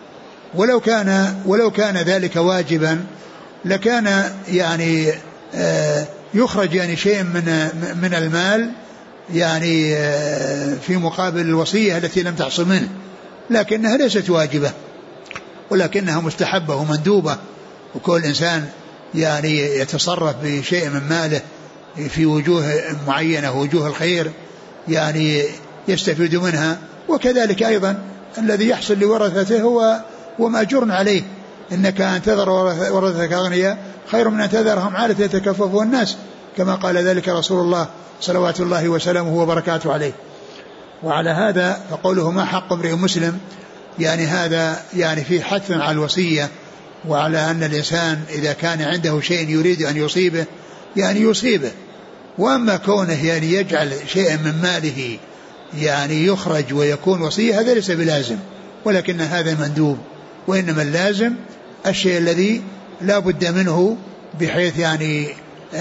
ولو كان ذلك واجبا لكان يعني يخرج يعني شيء من المال يعني في مقابل الوصية التي لم تحصل منه، لكنها ليست واجبة ولكنها مستحبة ومندوبة. وكل إنسان يعني يتصرف بشيء من ماله في وجوه معينة وجوه الخير يعني يستفيد منها. وكذلك أيضا الذي يحصل لورثته هو مأجور عليه. إنك أن تذر ورثتك أغنياء خير من أن تذرهم عالة يتكففون الناس، كما قال ذلك رسول الله صلوات الله وسلامه وبركاته عليه. وعلى هذا فقوله ما حق امرئ مسلم يعني هذا يعني في حث على الوصية، وعلى أن الإنسان إذا كان عنده شيء يريد أن يصيبه يعني يصيبه. وأما كونه يعني يجعل شيئا من ماله يعني يخرج ويكون وصية هذا ليس بلازم، ولكن هذا مندوب. وإنما اللازم الشيء الذي لا بد منه بحيث يعني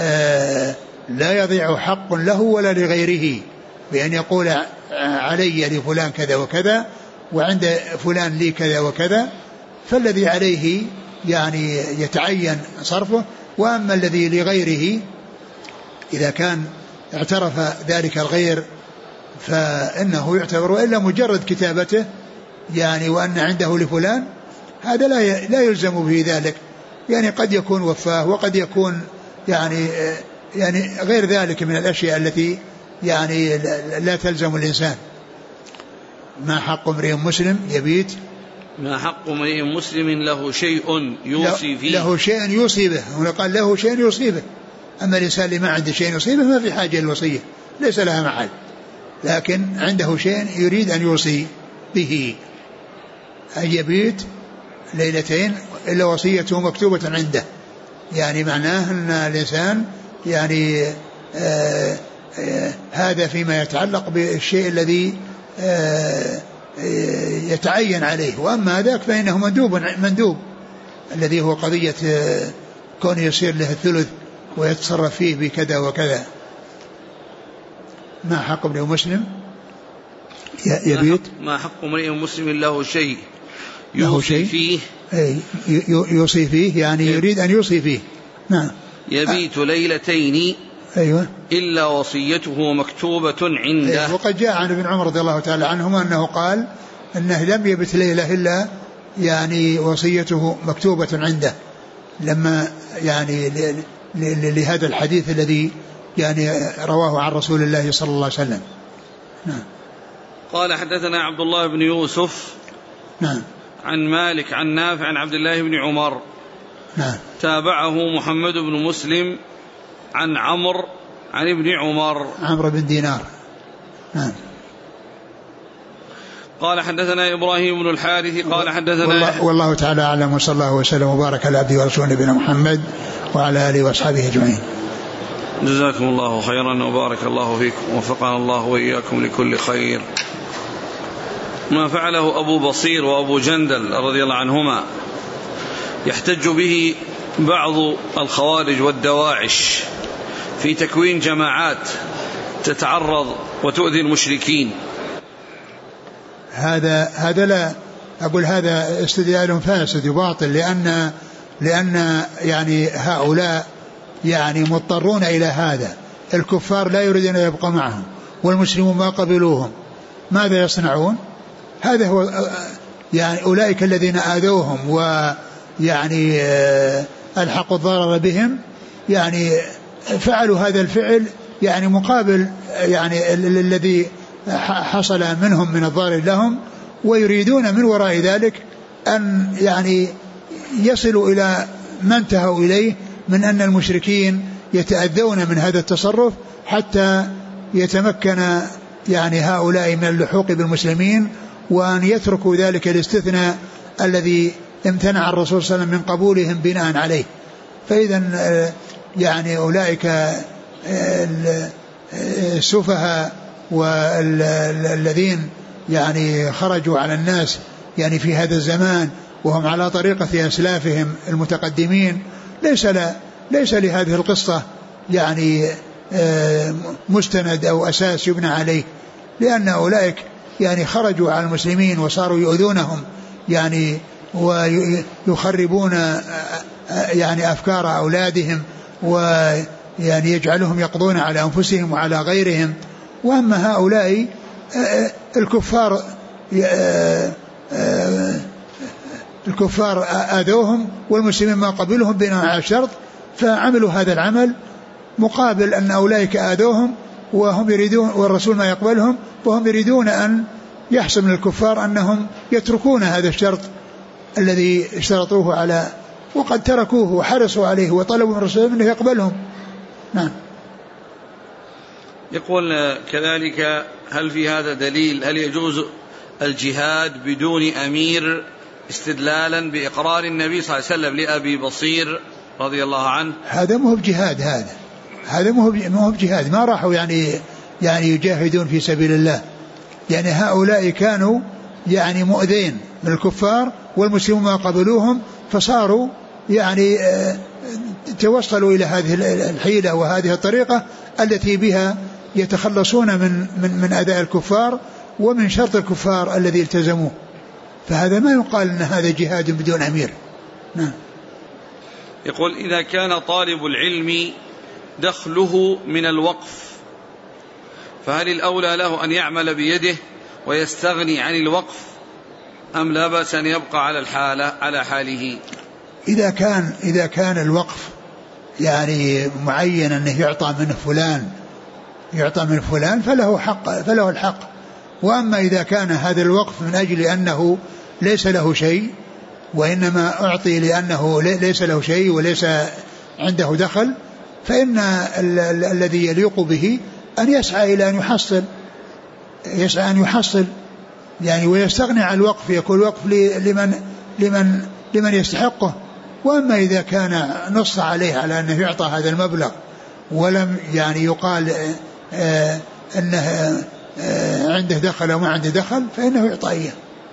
لا يضيع حق له ولا لغيره، بأن يقول علي لفلان كذا وكذا وعند فلان لي كذا وكذا، فالذي عليه يعني يتعين صرفه. وأما الذي لغيره إذا كان اعترف ذلك الغير فإنه يعتبر إلا مجرد كتابته يعني وأن عنده لفلان هذا لا يلزم به ذلك، يعني قد يكون وفاه وقد يكون يعني غير ذلك من الأشياء التي يعني لا تلزم الإنسان. ما حق امرئ مسلم يبيت ما حق امرئ مسلم له شيء يوصي فيه له شيء يوصي به. هنا قال له شيء يوصي به. أما الإنسان اللي ما عنده شيء يوصي به ما في حاجة للوصية، ليس لها محل، لكن عنده شيء يريد أن يوصي به. أن يبيت ليلتين إلا وصيته مكتوبة عنده، يعني معناه أن الإنسان يعني هذا فيما يتعلق بالشيء الذي يتعين عليه. وأما ذاك فإنه مندوب الذي هو قضية كونه يصير له الثلث ويتصرف فيه بكذا وكذا. ما حق امرئ مسلم يبيت ما حق امرئ مسلم له شيء يوصي فيه يوصي فيه يعني يريد أن يوصي فيه. نعم. يبيت ليلتين أيوة إلا وصيته مكتوبة عنده. أيوة. وقد جاء عن ابن عمر رضي الله تعالى عنهما أنه قال أنه لم يبت ليلة إلا يعني وصيته مكتوبة عنده، لما يعني لهذا الحديث الذي يعني رواه عن رسول الله صلى الله عليه وسلم. نعم. قال حدثنا عبد الله بن يوسف نعم عن مالك عن نافع عن عبد الله بن عمر نعم تابعه محمد بن مسلم عن عمرو عن ابن عمرو بن دينار. نعم. قال حدثنا إبراهيم بن الحارث قال حدثنا والله تعالى أعلم، وصلى الله وسلم وبارك على عبده ورسوله نبينا محمد وعلى آله وأصحابه أجمعين. جزاكم الله خيرا وبارك الله فيكم ووفقنا الله وإياكم لكل خير. ما فعله أبو بصير وأبو جندل رضي الله عنهما يحتج به بعض الخوارج والدواعش في تكوين جماعات تتعرض وتؤذي المشركين. هذا لا أقول هذا استدلال فاسد وباطل، لأن يعني هؤلاء يعني مضطرون إلى هذا. الكفار لا يريدون أن يبقى معهم والمسلمون ما قبلوهم، ماذا يصنعون؟ هذا هو يعني أولئك الذين آذوهم ويعني ألحقوا الضرر بهم، يعني فعلوا هذا الفعل يعني مقابل يعني الذي حصل منهم من الضرر لهم، ويريدون من وراء ذلك أن يعني يصلوا إلى ما انتهوا إليه من أن المشركين يتأذون من هذا التصرف حتى يتمكن يعني هؤلاء من اللحوق بالمسلمين، وأن يتركوا ذلك الاستثناء الذي امتنع الرسول صلى الله عليه وسلم من قبولهم بناء عليه. فإذا يعني أولئك السفهاء والذين يعني خرجوا على الناس يعني في هذا الزمان وهم على طريقة أسلافهم المتقدمين، ليس لهذه القصة يعني مستند أو أساس يبنى عليه، لأن أولئك يعني خرجوا على المسلمين وصاروا يؤذونهم يعني ويخربون يعني أفكار أولادهم ويعني يجعلهم يقضون على أنفسهم وعلى غيرهم. وأما هؤلاء الكفار آذوهم والمسلمين ما قبلهم بناء على الشرط، فعملوا هذا العمل مقابل أن أولئك آذوهم وهم يريدون والرسول ما يقبلهم، وهم يريدون أن يحصل من الكفار أنهم يتركون هذا الشرط الذي اشترطوه على، وقد تركوه وحرصوا عليه وطلبوا من الرسول أنه يقبلهم. نعم. يقول كذلك هل في هذا دليل هل يجوز الجهاد بدون أمير استدلالا بإقرار النبي صلى الله عليه وسلم لأبي بصير رضي الله عنه؟ هذا مو بجهاد، هذا مو بجهاد، ما راحوا يعني يجاهدون في سبيل الله. يعني هؤلاء كانوا يعني مؤذين من الكفار والمسلمون ما قبلوهم، فصاروا يعني توصلوا إلى هذه الحيلة وهذه الطريقة التي بها يتخلصون من أذى الكفار ومن شرط الكفار الذي التزموه. فهذا ما يقال أن هذا جهاد بدون أمير. نعم. يقول إذا كان طالب العلم دخله من الوقف فهل الأولى له أن يعمل بيده ويستغني عن الوقف أم لا بأس أن يبقى على حاله؟ إذا كان الوقف يعني معين أنه يعطى من فلان فله الحق. وأما إذا كان هذا الوقف من أجل أنه ليس له شيء وإنما أعطي لأنه ليس له شيء وليس عنده دخل، فإن الذي يليق به أن يسعى إلى أن يحصل يعني ويستغني عن الوقف، يكون الوقف لمن يستحقه. وأما إذا كان نص عليه على أنه يعطى هذا المبلغ ولم يعني يقال أنه عنده دخل أو ما عنده دخل فإنه يعطى إياه.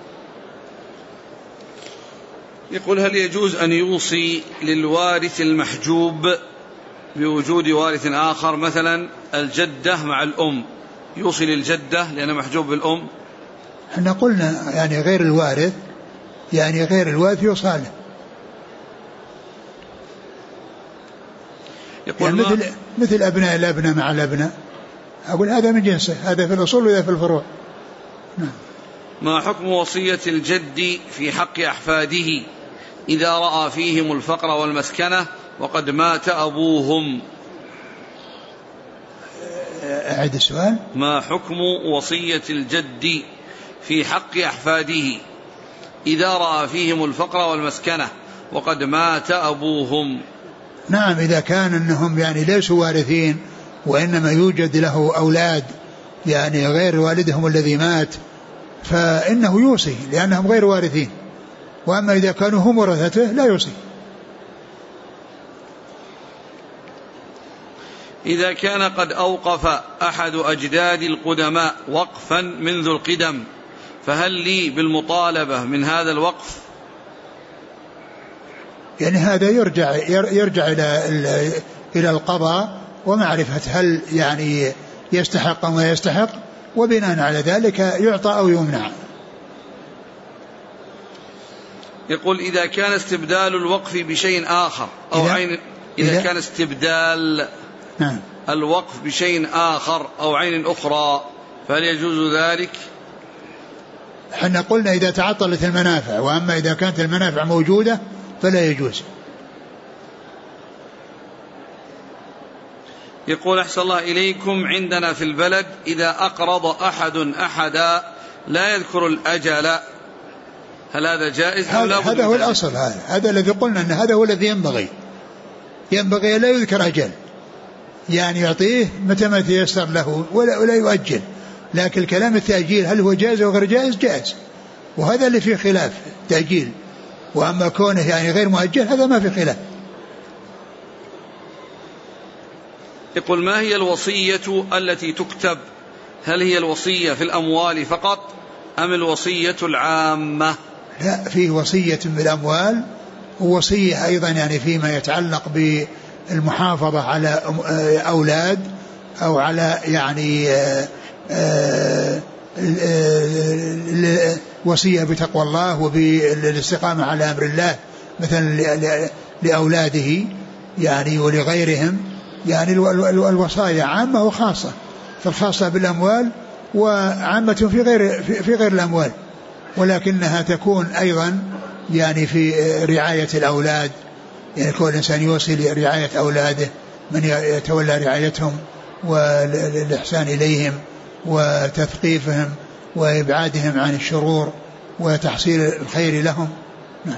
يقول هل يجوز أن يوصي للوارث المحجوب بوجود وارث آخر، مثلا الجدة مع الأم، يوصي للجدة لأنه محجوب بالأم؟ احنا قلنا يعني غير الوارث يوصى له. يقول يعني مثل أبناء الأبناء مع الأبناء، أقول هذا من جنسه، هذا في الأصول وهذا في الفروع. ما حكم وصية الجد في حق أحفاده إذا رأى فيهم الفقر والمسكنة وقد مات أبوهم؟ أعد السؤال. ما حكم وصية الجد في حق أحفاده إذا رأى فيهم الفقر والمسكنة وقد مات أبوهم؟ نعم، إذا كان أنهم يعني ليسوا وارثين وإنما يوجد له أولاد يعني غير والدهم الذي مات فإنه يوصي لأنهم غير وارثين، وأما إذا كانوا هم ورثته لا يوصي. إذا كان قد أوقف أحد أجداد القدماء وقفا منذ القدم فهل لي بالمطالبة من هذا الوقف؟ يعني هذا يرجع إلى القضاء ومعرفة هل يعني يستحق أو ما يستحق، وبناء على ذلك يعطى أو يمنع. يقول إذا كان استبدال الوقف بشيء آخر أو عين، إذا كان استبدال نعم الوقف بشيء آخر أو عين أخرى فهل يجوز ذلك؟ حنا قلنا إذا تعطلت المنافع، وأما إذا كانت المنافع موجودة فلا يجوز. يقول أحسن الله إليكم، عندنا في البلد إذا أقرض أحدا لا يذكر الأجل، هل هذا جائز؟ هذا هو الأصل، هذا الذي قلنا أن هذا هو الذي ينبغي لا يذكر أجل، يعني يعطيه متى ما تيسر له ولا يؤجل. لكن الكلام التأجيل هل هو جائز أو غير جائز؟ جائز، وهذا اللي فيه خلاف تأجيل. وأما كونه يعني غير مؤجل هذا ما في خلاف. يقول ما هي الوصية التي تكتب؟ هل هي الوصية في الأموال فقط أم الوصية العامة؟ لا، فيه وصية بالأموال ووصية أيضا يعني فيما يتعلق بالمحافظة على أولاد أو على يعني وصية بتقوى الله وبالاستقامة على أمر الله مثلا لأولاده يعني ولغيرهم. يعني الوصايا عامة وخاصة، فالخاصة بالأموال وعامة في غير الأموال، ولكنها تكون أيضا يعني في رعاية الأولاد، يعني كل إنسان يوصي لرعاية أولاده، من يتولى رعايتهم والإحسان إليهم وتثقيفهم وإبعادهم عن الشرور وتحصيل الخير لهم. نعم.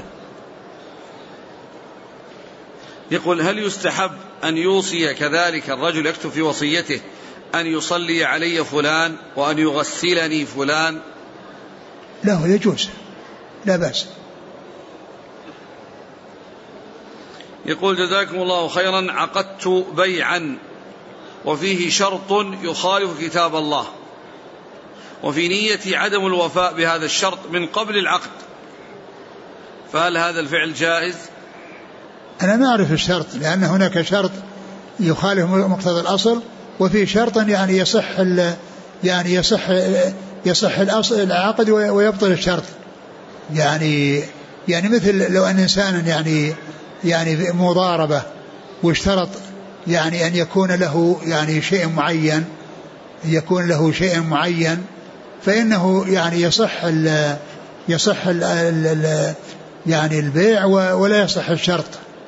يقول هل يستحب أن يوصي كذلك الرجل يكتب في وصيته أن يصلي علي فلان وأن يغسلني فلان؟ لا، يجوز، لا بأس. يقول جزاكم الله خيرا، عقدت بيعا وفيه شرط يخالف كتاب الله وفي نيتي عدم الوفاء بهذا الشرط من قبل العقد، فهل هذا الفعل جائز؟ أنا ما أعرف الشرط، لأن هناك شرط يخالف مقتضى الأصل، وفي شرط يعني يصح الأصل العقد ويبطل الشرط. يعني مثل لو أن إنسانا يعني مضاربة واشترط يعني أن يكون له يعني شيء معين، فإنه يعني يصح يعني البيع ولا يصح الشرط.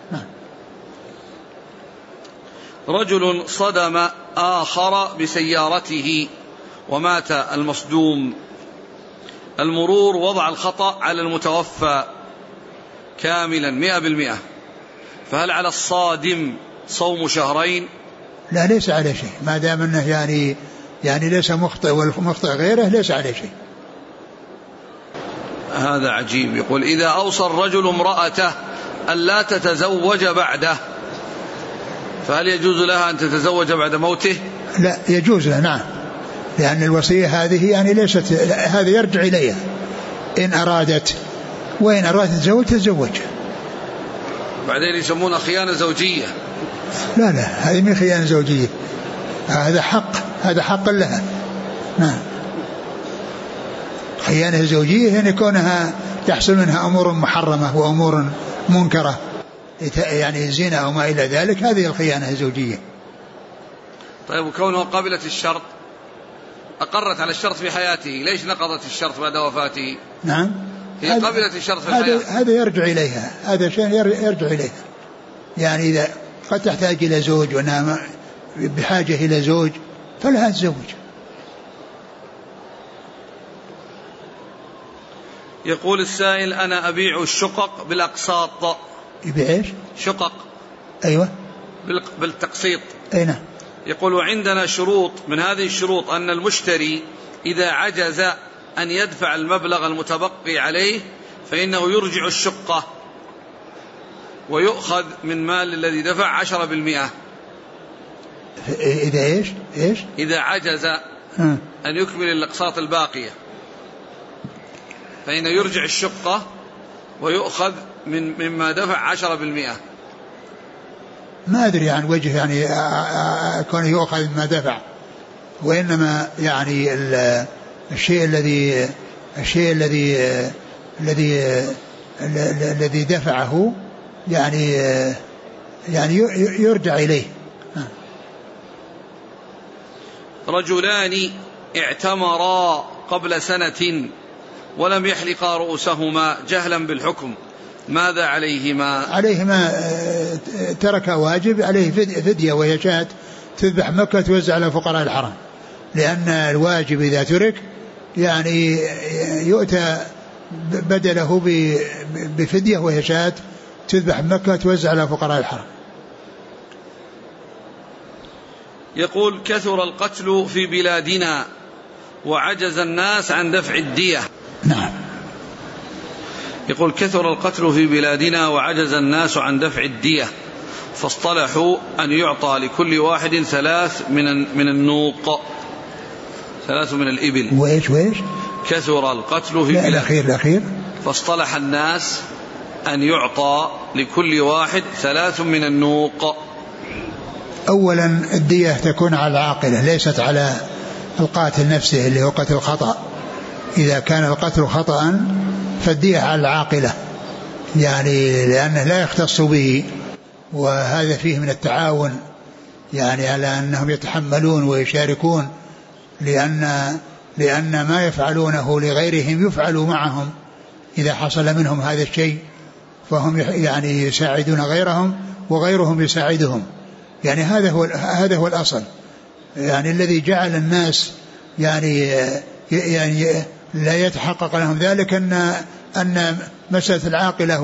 رجل صدم آخر بسيارته ومات المصدوم، المرور وضع الخطأ على المتوفى كاملا 100%، فهل على الصادم صوم شهرين؟ لا، ليس عليه شيء، ما دام انه يعني ليس مخطئ والمخطئ غيره ليس عليه شيء. هذا عجيب. يقول إذا أوصى الرجل امرأته ألا تتزوج بعده فهل يجوز لها أن تتزوج بعد موته؟ لا، يجوز لها، نعم، لأن الوصية هذه يعني ليست، هذا يرجع إليها إن أرادت، وإن أرادت تتزوج. بعدين يسمونها خيانة زوجية. لا، هذه من خيانة زوجية، هذا حق لها. نعم، خيانة زوجية يعني كونها تحصل منها أمور محرمة وأمور منكرة. يعني زنا أو ما إلى ذلك، هذه الخيانة الزوجية. طيب، وكونه قبلت الشرط، أقرت على الشرط في حياته، ليش نقضت الشرط بعد وفاته؟ نعم، هي قبلت الشرط في الحياة. هذا يرجع إليها، هذا شيء يرجع إليها. يعني إذا قد تحتاج إلى زوج وأنها بحاجة إلى زوج فلها تزوج. يقول السائل: أنا أبيع الشقق بالأقساط. يبيع إيش؟ شقق. أيوة، بالتقسيط. أي نعم. يقول: وعندنا شروط، من هذه الشروط أن المشتري إذا عجز أن يدفع المبلغ المتبقي عليه فإنه يرجع الشقة ويؤخذ من مال الذي دفع 10%. إذا إيش؟ إذا عجز أن يكمل الأقساط الباقية فإنه يرجع الشقة ويؤخذ مما دفع 10%. ما أدري عن وجه يعني كونه يؤخذ ما دفع، وإنما يعني الشيء الذي دفعه يعني يرجع إليه. رجلان اعتمرا قبل سنة ولم يحلقا رؤوسهما جهلا بالحكم، ماذا عليهما؟ عليهما ترك واجب، عليه فدية وهي شاة تذبح مكة توزع على فقراء الحرم، لأن الواجب إذا ترك يعني يؤتى بدله بفدية وهي شاة تذبح مكة توزع على فقراء الحرم. يقول: كثر القتل في بلادنا وعجز الناس عن دفع الدية. نعم. يقول: كثر القتل في بلادنا وعجز الناس عن دفع الدية، فاصطلحوا أن يعطى لكل واحد 3 من النوق، 3 من الإبل. وإيش؟ كثر القتل في بلادنا. الأخير. فاصطلح الناس أن يعطى لكل واحد 3 من النوق. أولا الدية تكون على العاقلة ليست على القاتل نفسه اللي هو قتل خطأ. إذا كان القتل خطأ فالدية على العاقلة، يعني لأنه لا يختص به، وهذا فيه من التعاون يعني على أنهم يتحملون ويشاركون، لأن ما يفعلونه لغيرهم يفعل معهم إذا حصل منهم هذا الشيء، فهم يعني يساعدون غيرهم وغيرهم يساعدهم. يعني هذا هو الأصل، يعني الذي جعل الناس يعني لا يتحقق لهم ذلك أن مسألة العاقلة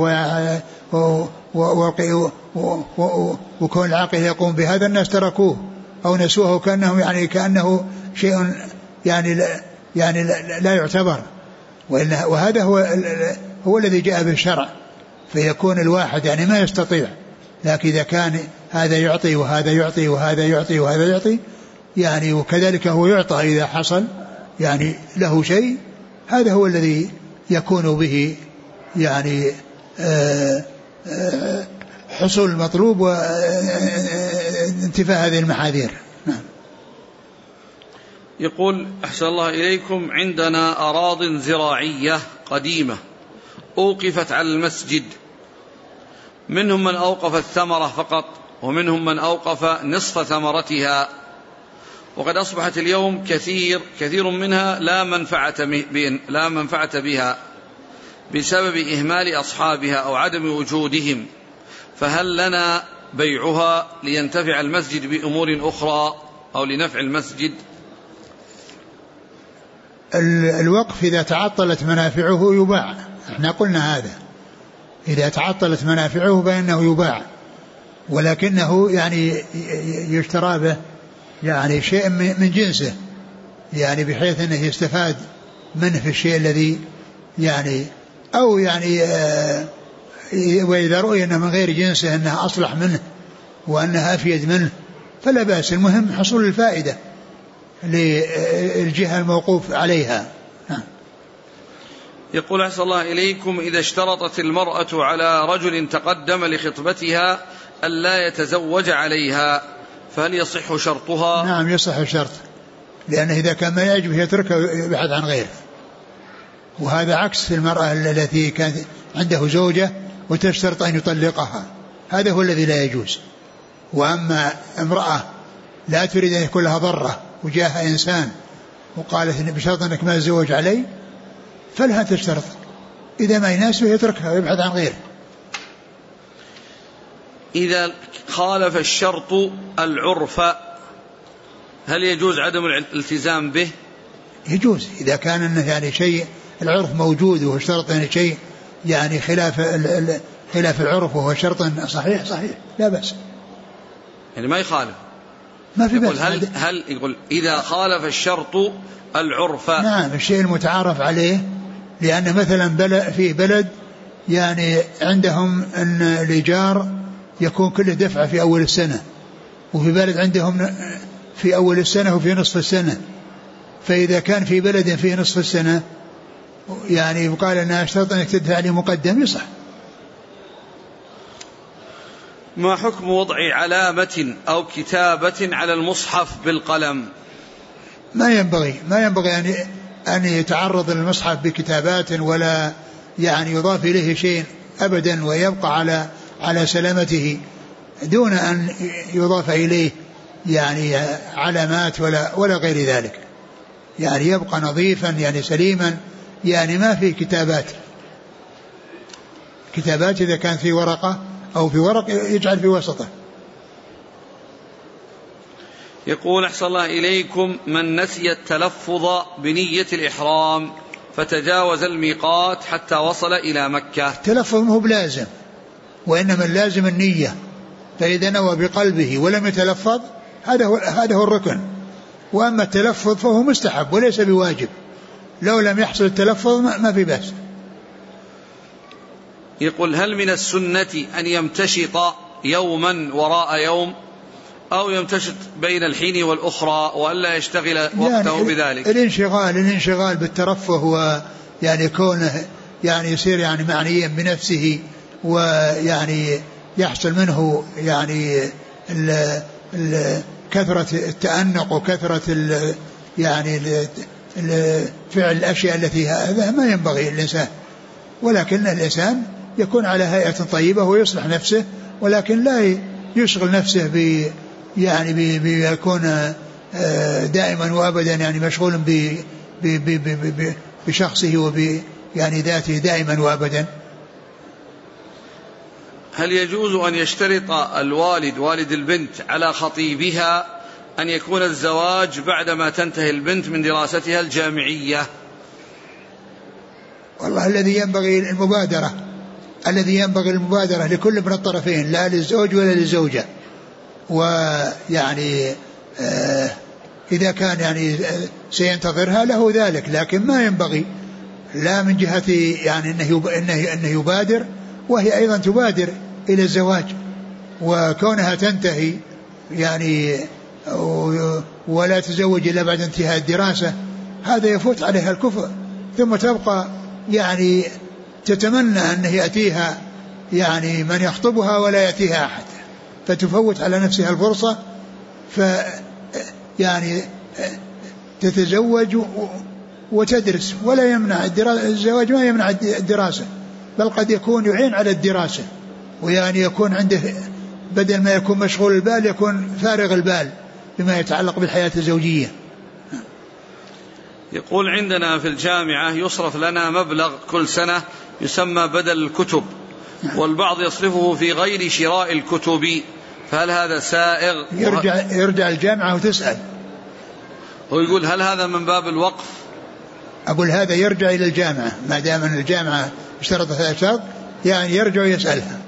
وكون العاقل يقوم بهذا الناس تركوه أو نسوه كأنه شيء يعني لا يعتبر، وهذا هو الذي جاء بالشرع، فيكون الواحد يعني ما يستطيع، لكن إذا كان هذا يعطي وهذا يعطي وهذا يعطي وهذا يعطي يعني وكذلك هو يعطى إذا حصل يعني له شيء، هذا هو الذي يكون به يعني حصول المطلوب وانتفاء هذه المحاذير. يقول: أحسن الله إليكم، عندنا أراض زراعية قديمة أوقفت على المسجد، منهم من أوقف الثمرة فقط ومنهم من أوقف نصف ثمرتها، وقد أصبحت اليوم كثير منها لا منفعة بها بسبب إهمال أصحابها أو عدم وجودهم، فهل لنا بيعها لينتفع المسجد بأمور أخرى أو لنفع المسجد؟ الوقف إذا تعطلت منافعه يباع، احنا قلنا هذا، إذا تعطلت منافعه فإنه يباع، ولكنه يعني يشترى به يعني شيء من جنسه، يعني بحيث أنه يستفاد منه في الشيء الذي يعني أو يعني وإذا رؤي أنه من غير جنسه أنه أصلح منه وأنها أفيد منه فلا بأس، المهم حصول الفائدة للجهة الموقوف عليها. يقول: أحسن الله إليكم، إذا اشترطت المرأة على رجل تقدم لخطبتها ألا يتزوج عليها فهل يصح شرطها؟ نعم يصح الشرط، لأنه إذا كان ما يعجبه يتركه ويبحث عن غيره، وهذا عكس المرأة التي كانت عنده زوجة وتشترط أن يطلقها، هذا هو الذي لا يجوز. وأما امرأة لا تريد أن يكون لها ضرة وجاءها إنسان وقالت بشرط أنك ما تزوج علي، فلها تشترط، إذا ما يناسبه يتركها ويبحث عن غيره. إذا خالف الشرط العرف هل يجوز عدم الالتزام به؟ يجوز إذا كان أنه يعني شيء العرف موجود وهو شرط يعني شيء يعني خلاف العرف وهو شرط صحيح لا بأس، يعني ما يخالف، ما في بأس. هل يقول إذا خالف الشرط العرف؟ نعم، الشيء المتعارف عليه، لأن مثلا في بلد يعني عندهم أن الإيجار يكون كله دفعة في أول السنة، وفي بلد عندهم في أول السنة وفي نصف السنة. فإذا كان في بلد فيه نصف السنة يعني يقال أنها اشترط أنك تدفع لي مقدم، يصح. ما حكم وضع علامة أو كتابة على المصحف بالقلم؟ ما ينبغي أن يتعرض للمصحف بكتابات ولا يعني يضاف إليه شيء أبدا، ويبقى على سلامته دون أن يضاف إليه يعني علامات ولا غير ذلك، يعني يبقى نظيفا يعني سليما، يعني ما في كتابات إذا كان في ورقة أو في ورق يجعل في وسطه. يقول أحسن الله إليكم: من نسي التلفظ بنية الإحرام فتجاوز الميقات حتى وصل إلى مكة. التلفظ مو بلازم، وإنما اللازم النية، فإذا نوى بقلبه ولم يتلفظ هذا هو الركن، وأما التلفظ فهو مستحب وليس بواجب، لو لم يحصل التلفظ ما في بأس. يقول: هل من السنة أن يمتشط يوما وراء يوم، أو يمتشط بين الحين والأخرى وألا يشتغل وقته يعني بذلك؟ الانشغال بالترفه ويعني كونه يعني يصير يعني معنيا بنفسه، ويعني يحصل منه يعني كثرة التأنق وكثرة يعني فعل الأشياء التي هذا ما ينبغي الإنسان، ولكن الإنسان يكون على هيئة طيبة ويصلح نفسه، ولكن لا يشغل نفسه بيكون دائما وأبدا يعني مشغول بشخصه يعني ذاته دائما وأبدا. هل يجوز أن يشترط الوالد والد البنت على خطيبها أن يكون الزواج بعدما تنتهي البنت من دراستها الجامعية؟ والله الذي ينبغي المبادرة لكل من الطرفين، لا للزوج ولا للزوجة، ويعني إذا كان يعني سينتظرها له ذلك، لكن ما ينبغي لا من جهة يعني إنه يبادر وهي أيضا تبادر إلى الزواج، وكونها تنتهي يعني ولا تزوج إلا بعد انتهاء الدراسة هذا يفوت عليها الكفر، ثم تبقى يعني تتمنى أنه يأتيها يعني من يخطبها ولا يأتيها أحد، فتفوت على نفسها الفرصة، يعني تتزوج وتدرس، ولا يمنع الزواج ما يمنع الدراسة، بل قد يكون يعين على الدراسة، ويعني يكون عنده بدل ما يكون مشغول البال يكون فارغ البال بما يتعلق بالحياة الزوجية. يقول: عندنا في الجامعة يصرف لنا مبلغ كل سنة يسمى بدل الكتب، والبعض يصرفه في غير شراء الكتب، فهل هذا سائغ؟ يرجع الجامعة وتسأل. هو يقول: هل هذا من باب الوقف؟ أقول هذا يرجع إلى الجامعة، ما دام أن الجامعة اشترطت هذا الشرط يعني يرجع يسألها.